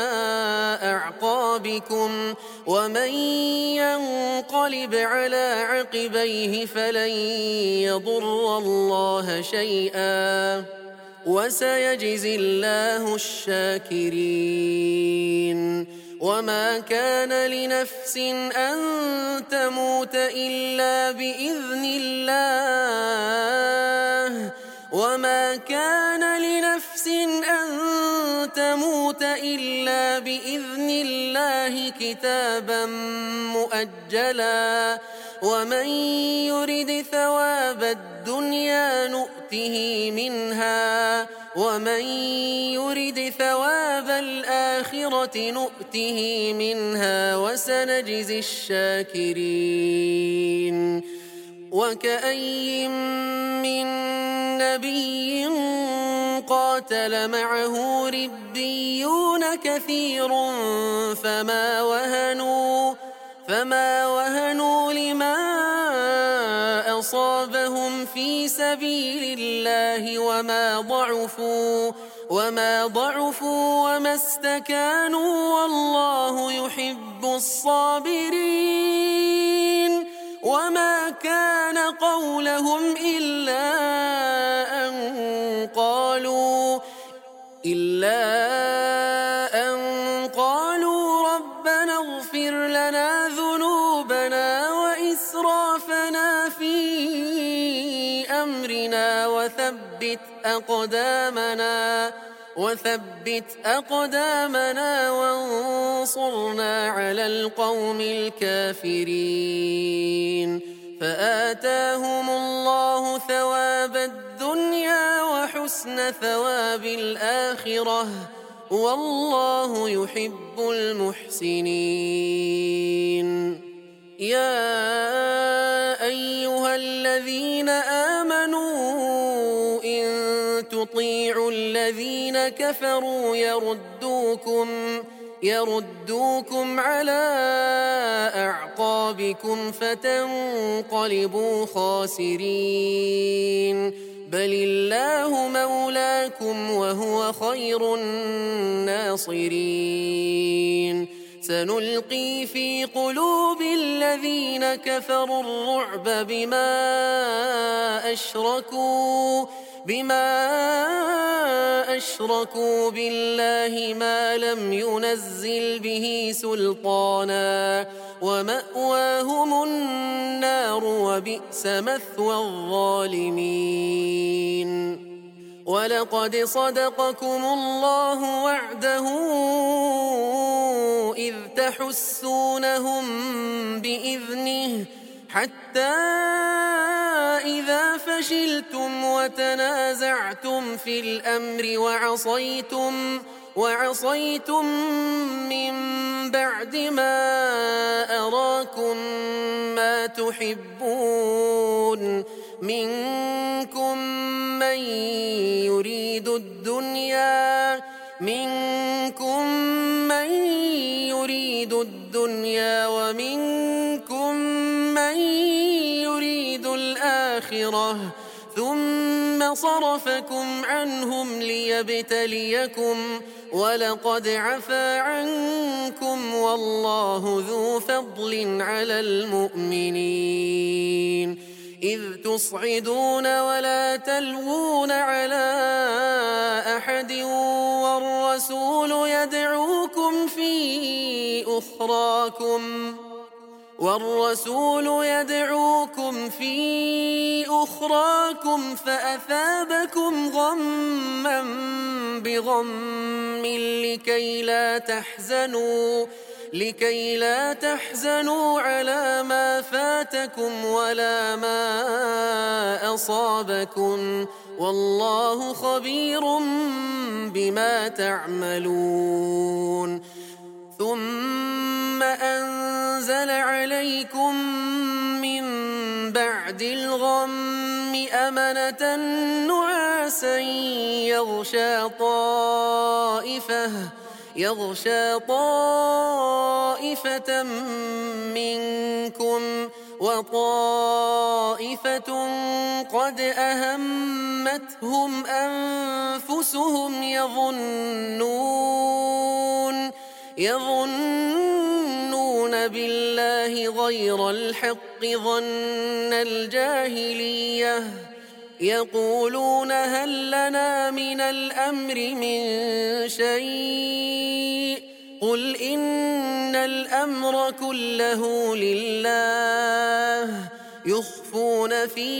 Speaker 2: أعقابكم ومن ينقلب على عقبيه فلن يضر الله شيئا وسيجزي الله الشاكرين. وما كان لنفس أن تموت إلا بإذن الله وما كان لنفس أن تموت إلا بإذن الله كتابا مؤجلا ومن يرد ثواب الدنيا نؤته منها ومن يرد ثواب الآخرة نؤته منها وسنجزي الشاكرين. وكأي من نبي قاتل معه ربيون كثير فما وهنوا فما وهنوا لما أصابهم في سبيل الله وما ضعفوا وما ضعفوا وما استكانوا والله يحب الصابرين. وما كان قولهم إلا أن قالوا إلا أن قالوا ربنا اغفر لنا ذنوبنا وإسرافنا في أمرنا وثبت أقدامنا وثبت أقدامنا وانصرنا على القوم الكافرين. فآتاهم الله ثواب الدنيا وحسن ثواب الآخرة والله يحب المحسنين. يا أيها الذين آمنوا إن تطيعوا الذين كفروا يردوكم يردوكم على أعقابكم فتنقلبوا خاسرين. بل الله مولاكم وهو خير الناصرين. سنلقي في قلوب الذين كفروا الرعب بما أشركوا بما أشركوا بالله ما لم ينزل به سلطانا ومأواهم النار وبئس مثوى الظالمين. ولقد صدقكم الله وعده إذ تحسونهم بإذنه حتى إذا فشلتم وتنازعتم في الأمر وعصيتم وعصيتم من بعد ما أراكم ما تحبون منكم من يريد الدنيا منكم من يريد الدنيا ومنكم من يريد الآخرة ثم صرفكم عنهم ليبتليكم ولقد عفا عنكم والله ذو فضل على المؤمنين. إذ تصعدون ولا تلوون على أحد والرسول يدعوكم في أخراكم والرسول يدعوكم في أخراكم فأثابكم غما بغم لكي لا تحزنوا لكي لا تحزنوا على ما فاتكم ولا ما أصابكم والله خبير بما تعملون. ثم أنزل عليكم من بعد الغم أمنة نعاسا يغشى طائفة يغشى طائفة منكم وطائفة قد أهمتهم أنفسهم يظنون يظنون بالله غير الحق ظن الجاهلية يقولون هل لنا من الأمر من شيء قل إن الأمر كله لله يخفون في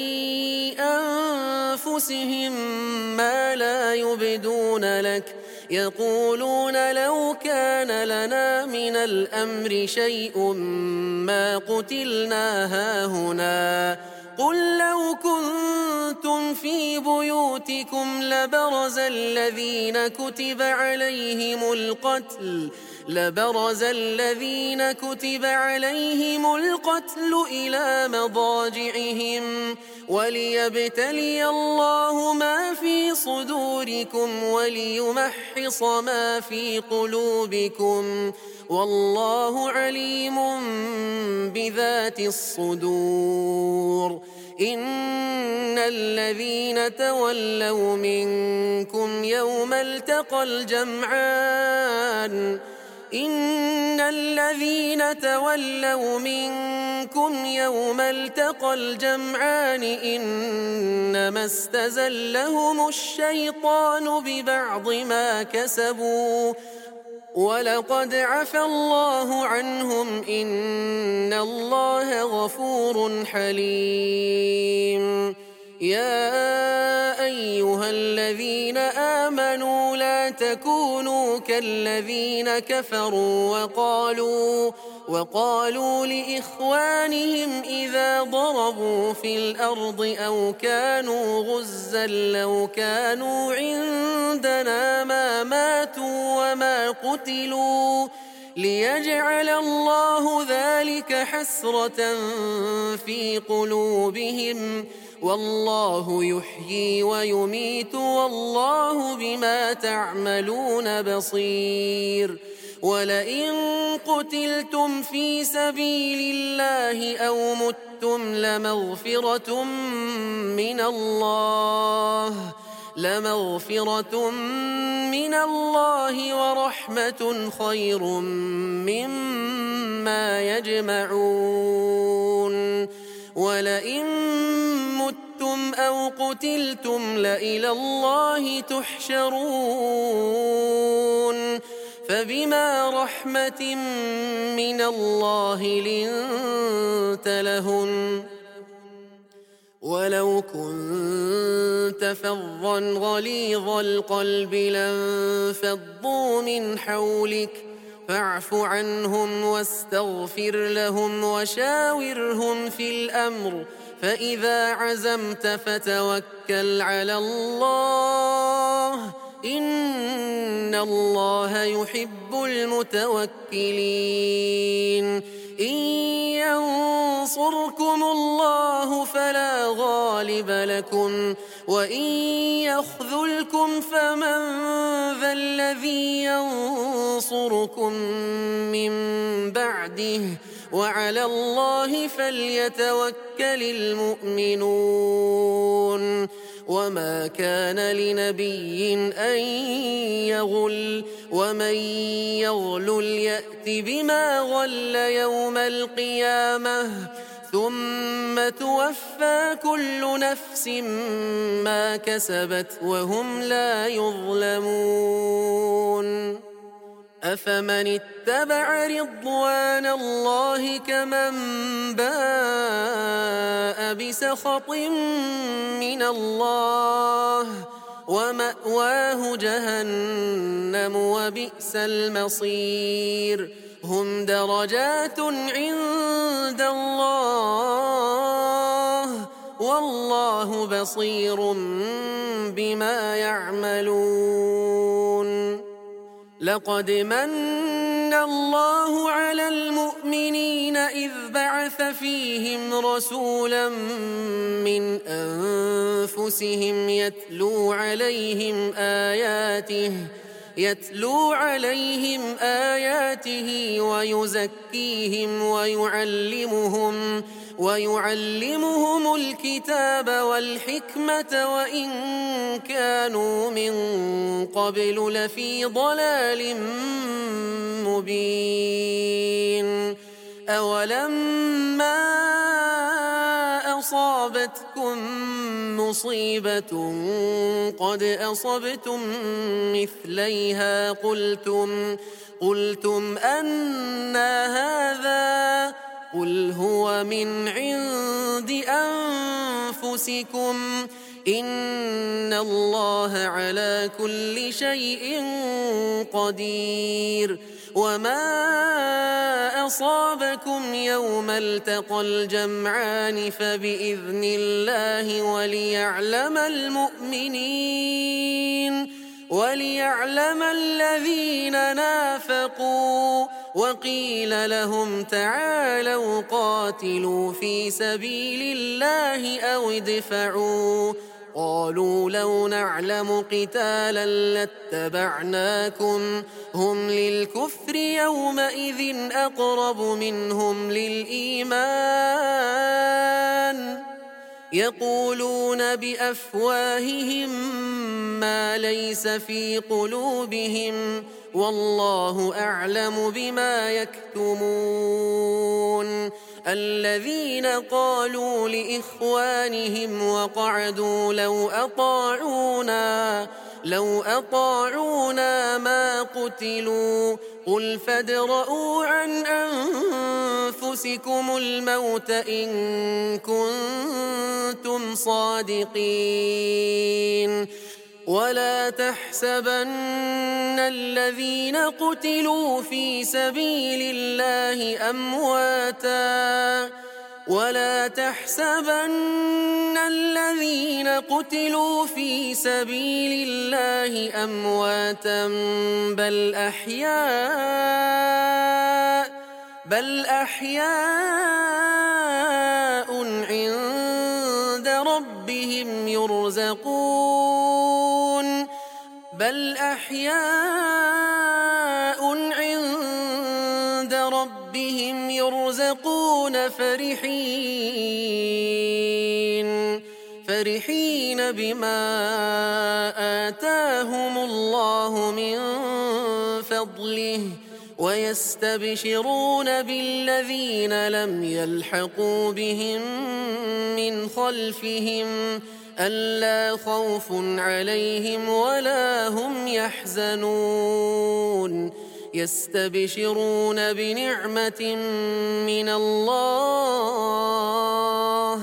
Speaker 2: أنفسهم ما لا يبدون لك يقولون لو كان لنا من الأمر شيء ما قتلنا هاهنا قل لو كنتم في بيوتكم لبرز الذين كتب عليهم القتل لبرز الذين كتب عليهم القتل إلى مضاجعهم وليبتلي الله ما في صدوركم وليمحص ما في قلوبكم والله عليم بذات الصدور إن الذين تولوا منكم يوم التقى الجمعان إن الذين تولوا منكم يوم التقى الجمعان إنما استزلهم الشيطان ببعض ما كسبوا ولقد عفى الله عنهم إن الله غفور حليم يا أيها الذين آمنوا لا تكونوا كالذين كفروا وقالوا وقالوا لإخوانهم إذا ضربوا في الأرض أو كانوا غزا لو كانوا عندنا ما ماتوا وما قتلوا ليجعل الله ذلك حسرة في قلوبهم والله يحيي ويميت والله بما تعملون بصير ولئن قتلتم في سبيل الله أو متم لمغفرة من الله لمغفرة من الله ورحمة خير مما يجمعون ولئن متم أو قتلتم لإلى الله تحشرون فبما رحمة من الله لنت لهم ولو كنت فظا غليظ القلب لانفضوا من حولك فاعف عنهم واستغفر لهم وشاورهم في الأمر فإذا عزمت فتوكل على الله إن الله يحب المتوكلين إن ينصركم الله فلا غالب لكم وإن يخذلكم فمن ذا الذي ينصركم من بعده وعلى الله فليتوكل المؤمنون وما كان لنبي أن يغل ومن يغلل يأت بما غل يوم القيامة ثم توفى كل نفس ما كسبت وهم لا يظلمون أفمن اتبع رضوان الله كمن باء بسخط من الله ومأواه جهنم وبئس المصير هم درجات عند الله والله بصير بما يعملون لقد من الله على المؤمنين إذ بعث فيهم رسولا من أنفسهم يتلو عليهم آياته يتلو عليهم آياته ويزكيهم ويعلمهم ويعلمهم الكتاب والحكمة وإن كانوا من قبل لفي ضلال مبين أولما أصابتكم مصيبة قد أصبتم مثليها قلتم قلتم أنى هذا قل هو من عند أنفسكم إن الله على كل شيء قدير وما أصابكم يوم التقى الجمعان فبإذن الله وليعلم المؤمنين وليعلم الذين نافقوا وقيل لهم تعالوا قاتلوا في سبيل الله أو ادفعوا قالوا لو نعلم قتالا لاتبعناكم هم للكفر يومئذ أقرب منهم للإيمان يقولون بأفواههم ما ليس في قلوبهم والله أعلم بما يكتمون الذين قالوا لإخوانهم وقعدوا لو أطاعونا لو أطاعونا ما قتلوا قل فادرءوا عن أنفسكم الموت إن كنتم صادقين ولا تحسبن الذين قتلوا في سبيل الله أمواتا ولا تحسبن الذين قتلوا في سبيل الله أمواتا بل أحياء بل أحياء عند ربهم يرزقون بل أحياء عند ربهم يرزقون فرحين فرحين بما آتاهم الله من فضله ويستبشرون بالذين لم يلحقوا بهم من خلفهم ألا خوف عليهم ولا هم يحزنون يستبشرون بنعمة من الله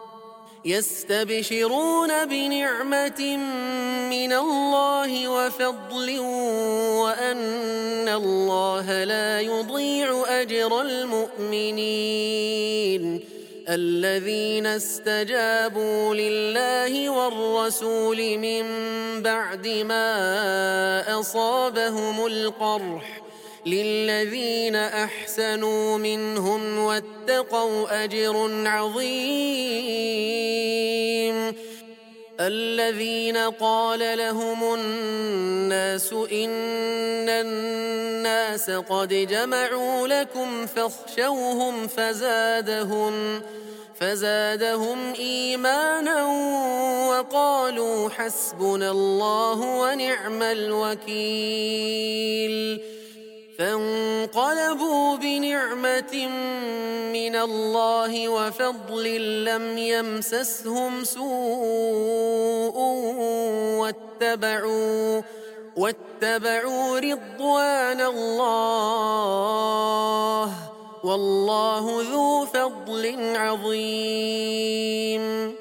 Speaker 2: يستبشرون بنعمة من الله وفضل وأن الله لا يضيع أجر المؤمنين الذين استجابوا لله والرسول من بعد ما أصابهم القرح للذين أحسنوا منهم واتقوا أجر عظيم الذين قال لهم الناس إن الناس قد جمعوا لكم فاخشوهم فزادهم فزادهم إيمانا وقالوا حسبنا الله ونعم الوكيل فانقلبوا بنعمة من الله وفضل لم يمسسهم سوء واتبعوا واتبعوا رضوان الله والله ذو فضل عظيم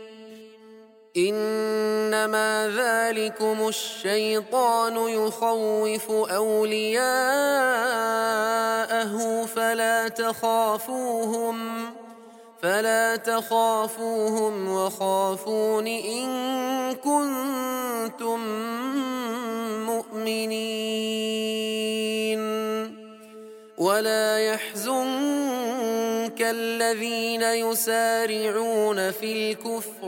Speaker 2: إنما ذلكم الشيطان يخوف أولياءه فلا تخافوهم فلا تخافوهم وخافون إن كنتم مؤمنين ولا يحزنك الذين يسارعون في الكفر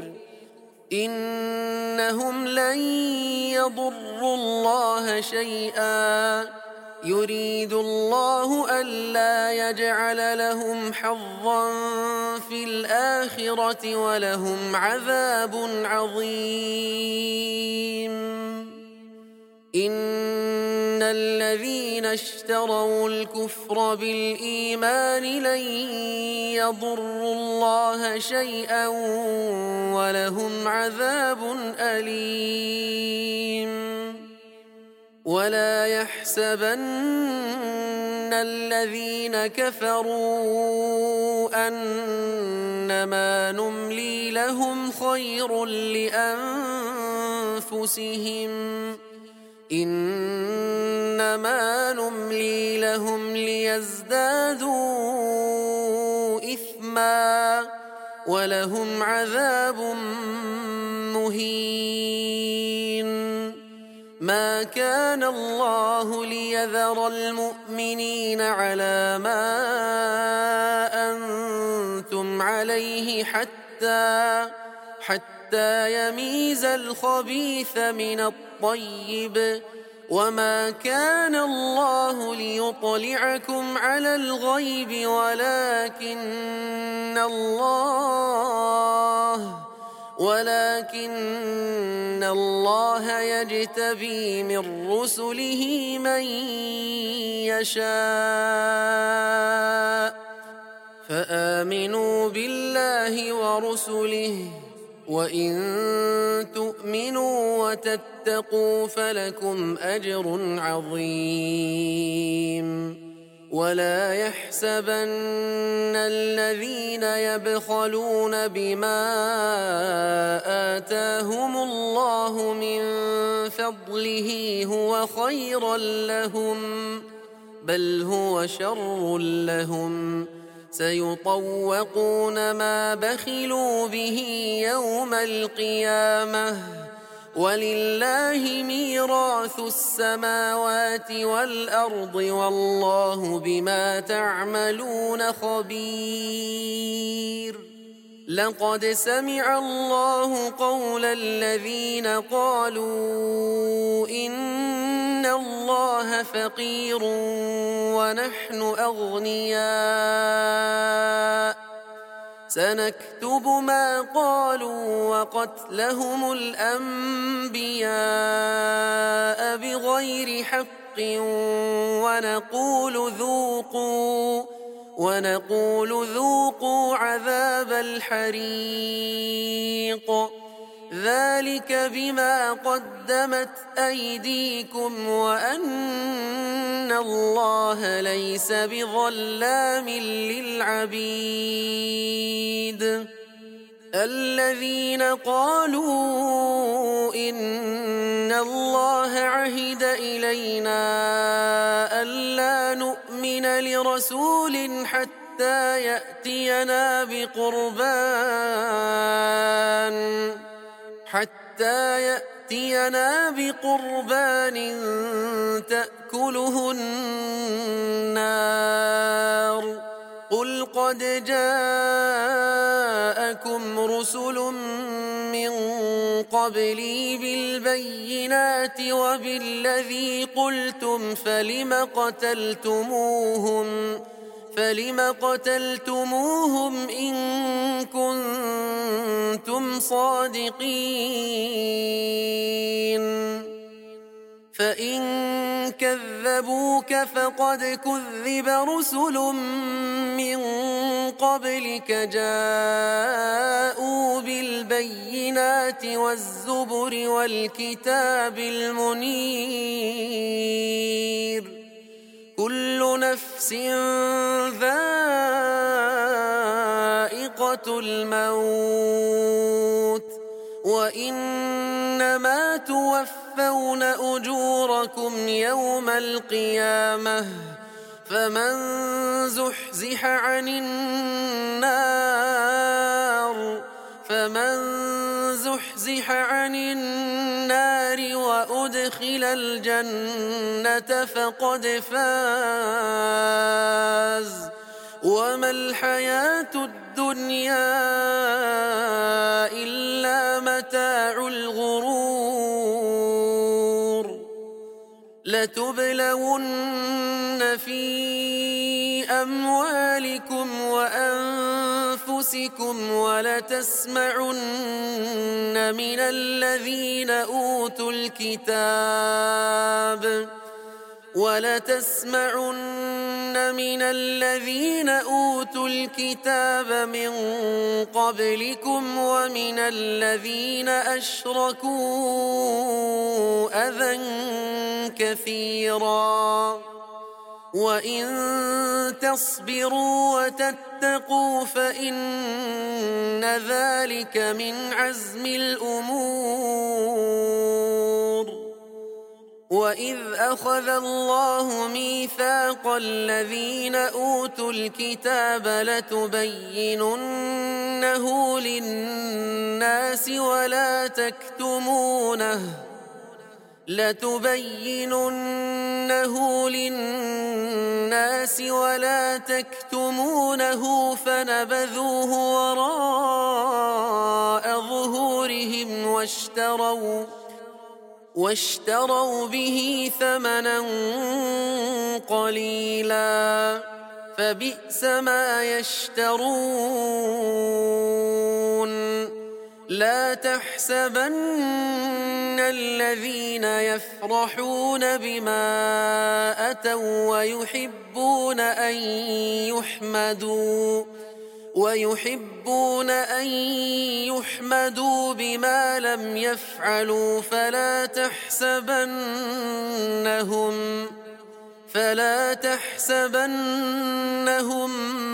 Speaker 2: إنهم لن يضروا الله شيئا يريد الله ألا يجعل لهم حظا في الآخرة ولهم عذاب عظيم. إن الذين اشتروا الكفر بالإيمان لن يضروا الله شيئا ولهم عذاب أليم. ولا يحسبن الذين كفروا أنما نملي لهم خير لأنفسهم إنما نملي لهم ليزدادوا إثما ولهم عذاب مهين. ما كان الله ليذر المؤمنين على ما أنتم عليه حتى حتى يميز الخبيث من الطيب وما كان الله ليطلعكم على الغيب ولكن الله ولكن الله يجتبي من رسله من يشاء فآمنوا بالله ورسله وإن تؤمنوا وتتقوا فلكم أجر عظيم. ولا يحسبن الذين يبخلون بما آتاهم الله من فضله هو خيرا لهم بل هو شر لهم سيطوقون ما بخلوا به يوم القيامة ولله ميراث السماوات والأرض والله بما تعملون خبير. لقد سمع الله قول الذين قالوا إن الله فقير ونحن أغنياء سنكتب ما قالوا وقتلهم الأنبياء بغير حق ونقول ذوقوا ونقول ذوقوا عذاب الحريق ذلك بما قدمت أيديكم وأن الله ليس بظلام للعبيد. الذين قالوا إن الله عهد إلينا ألا نؤمن لرسول حتى يأتينا بقربان حتى يأتينا بقربان تأكله النار قل قد جاءكم رسل من قبلي بالبينات وبالذي قلتم فلم قتلتموهم فلم قتلتموهم إن كنتم صادقين فإن كذبوك فقد كذب رسل من قبلك جاءوا بالبينات والزبر والكتاب المنير كل نفس ذائقة الموت وإنما توفون أجوركم يوم القيامة فمن زحزح عن النار فمن زحزح عن النار وأدخل الجنة فقد فاز وما الحياة الدنيا إلا متاع الغرور. لتبلون في أموالكم وأنفسكم ولتسمعن من الذين أوتوا الكتاب ولتسمعن من الذين أوتوا الكتاب من قبلكم ومن الذين أشركوا أذى كثيرا وإن تصبروا وتتقوا فإن ذلك من عزم الأمور. وإذ أخذ الله ميثاق الذين أوتوا الكتاب لتبيننه للناس ولا تكتمونه لتبيننه للناس ولا تكتمونه فنبذوه وراء ظهورهم واشتروا واشتروا به ثمنا قليلا فبئس ما يشترون. لا تحسبن الذين يفرحون بما أتوا ويحبون أن يحمدوا ويحبون أن يحمدوا بما لم يفعلوا فلا تحسبنهم فلا تحسبنهم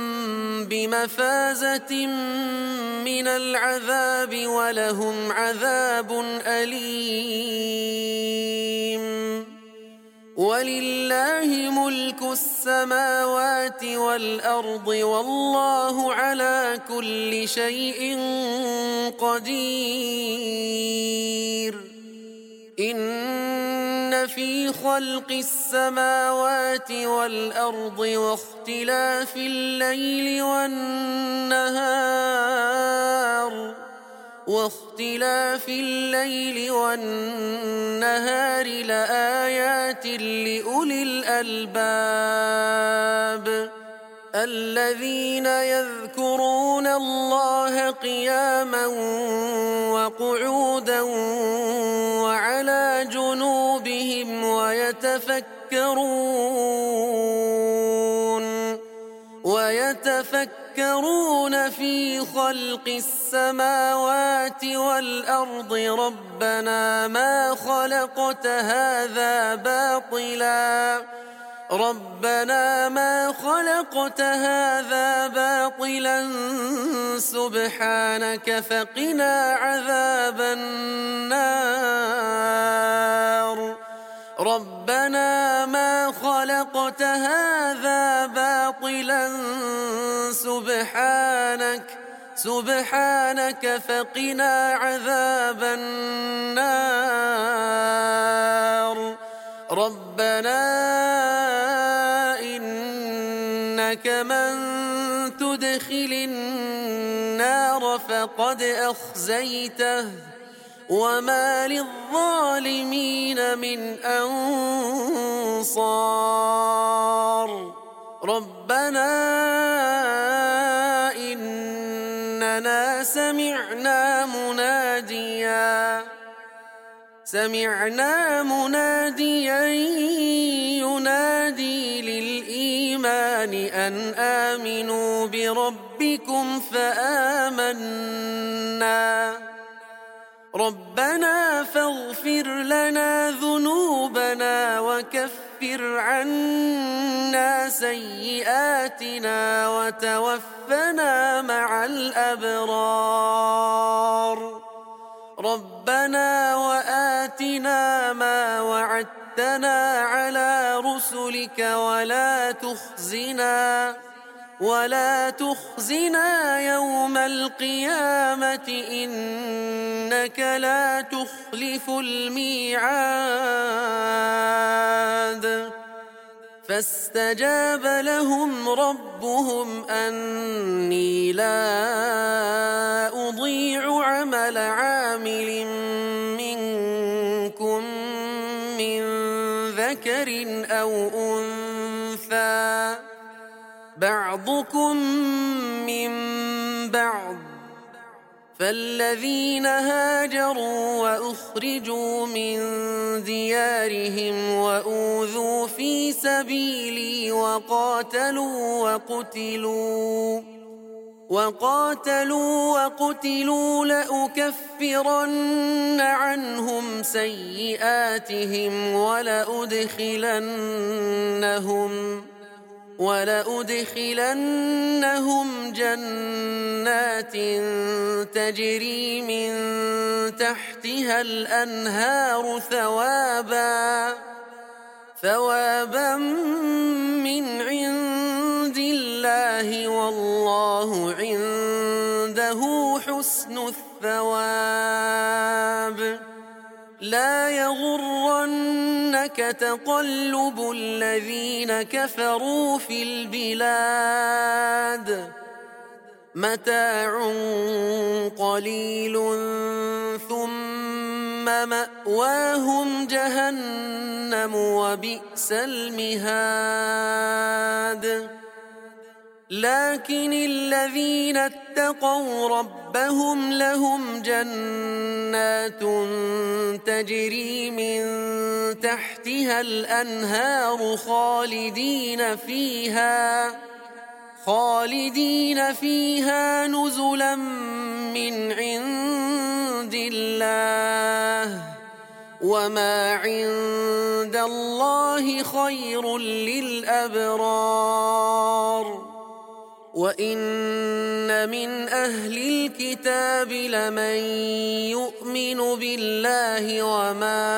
Speaker 2: بمفازة من العذاب ولهم عذاب أليم. ولله ملك السماوات والأرض والله على كل شيء قدير. إن في خلق السماوات والأرض واختلاف الليل والنهار واختلاف الليل والنهار لآيات لأولي الألباب الذين يذكرون الله قياما وقعودا وعلى جنوبهم ويتفكرون ويتفكرون في خلق السماوات والأرض ربنا ما خلقت هذا باطلا ربنا ما خلقت هذا باطلا سبحانك فقنا عذاب النار ربنا ما خلقت هذا باطلا سبحانك سبحانك فقنا عذاب النار ربنا إنك من تدخل النار فقد أخزيته وما للظالمين من أنصار ربنا إننا سمعنا مناديا سمعنا مناديا ينادي للإيمان أن آمنوا بربكم فآمنا ربنا فاغفر لنا ذنوبنا وكفر عنا سيئاتنا وتوفنا مع الأبرار ربنا وآتنا ما وعدتنا على رسلك ولا تخزنا ولا تخزنا يوم القيامة إنك لا تخلف الميعاد فاستجاب لهم ربهم أني لا أضيع عمل عامل منكم من ذكر أو أنثى بعضكم من بعض فالذين هاجروا وأخرجوا من ديارهم وأوذوا في سبيلي وقاتلوا وقتلوا وقاتلوا وقتلوا لأكفرن عنهم سيئاتهم ولأدخلنهم ولأدخلنهم جنات تجري من تحتها الأنهار ثوابا ثوابا من عند الله والله عنده حسن الثواب لا يغرنك تقلب الذين كفروا في البلاد متاع قليل ثم مأواهم جهنم وبئس المهاد لكن الذين اتقوا ربهم لهم جنات تجري من تحتها الأنهار خالدين فيها خالدين فيها نزلا من عند الله وما عند الله خير للأبرار وإن من أهل الكتاب لمن يؤمن بالله وما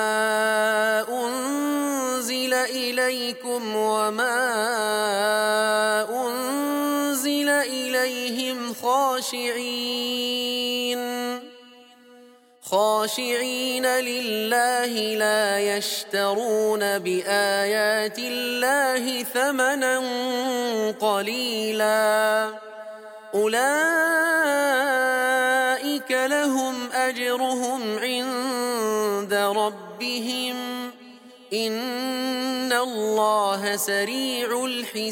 Speaker 2: أنزل إليكم وما أنزل إليهم خاشعين خاشعين لله لا يشترون بآيات الله ثمنا قليلا أولئك لهم أجرهم عند ربهم إن الله سريع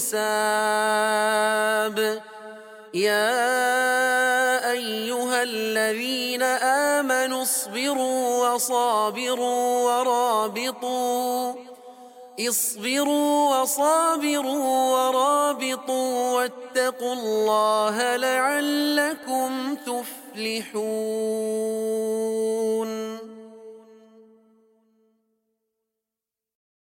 Speaker 2: الحساب يا أيها الذين آمنوا اصبروا وصابروا ورابطوا اصبروا وصابروا ورابطوا واتقوا الله لعلكم تفلحون.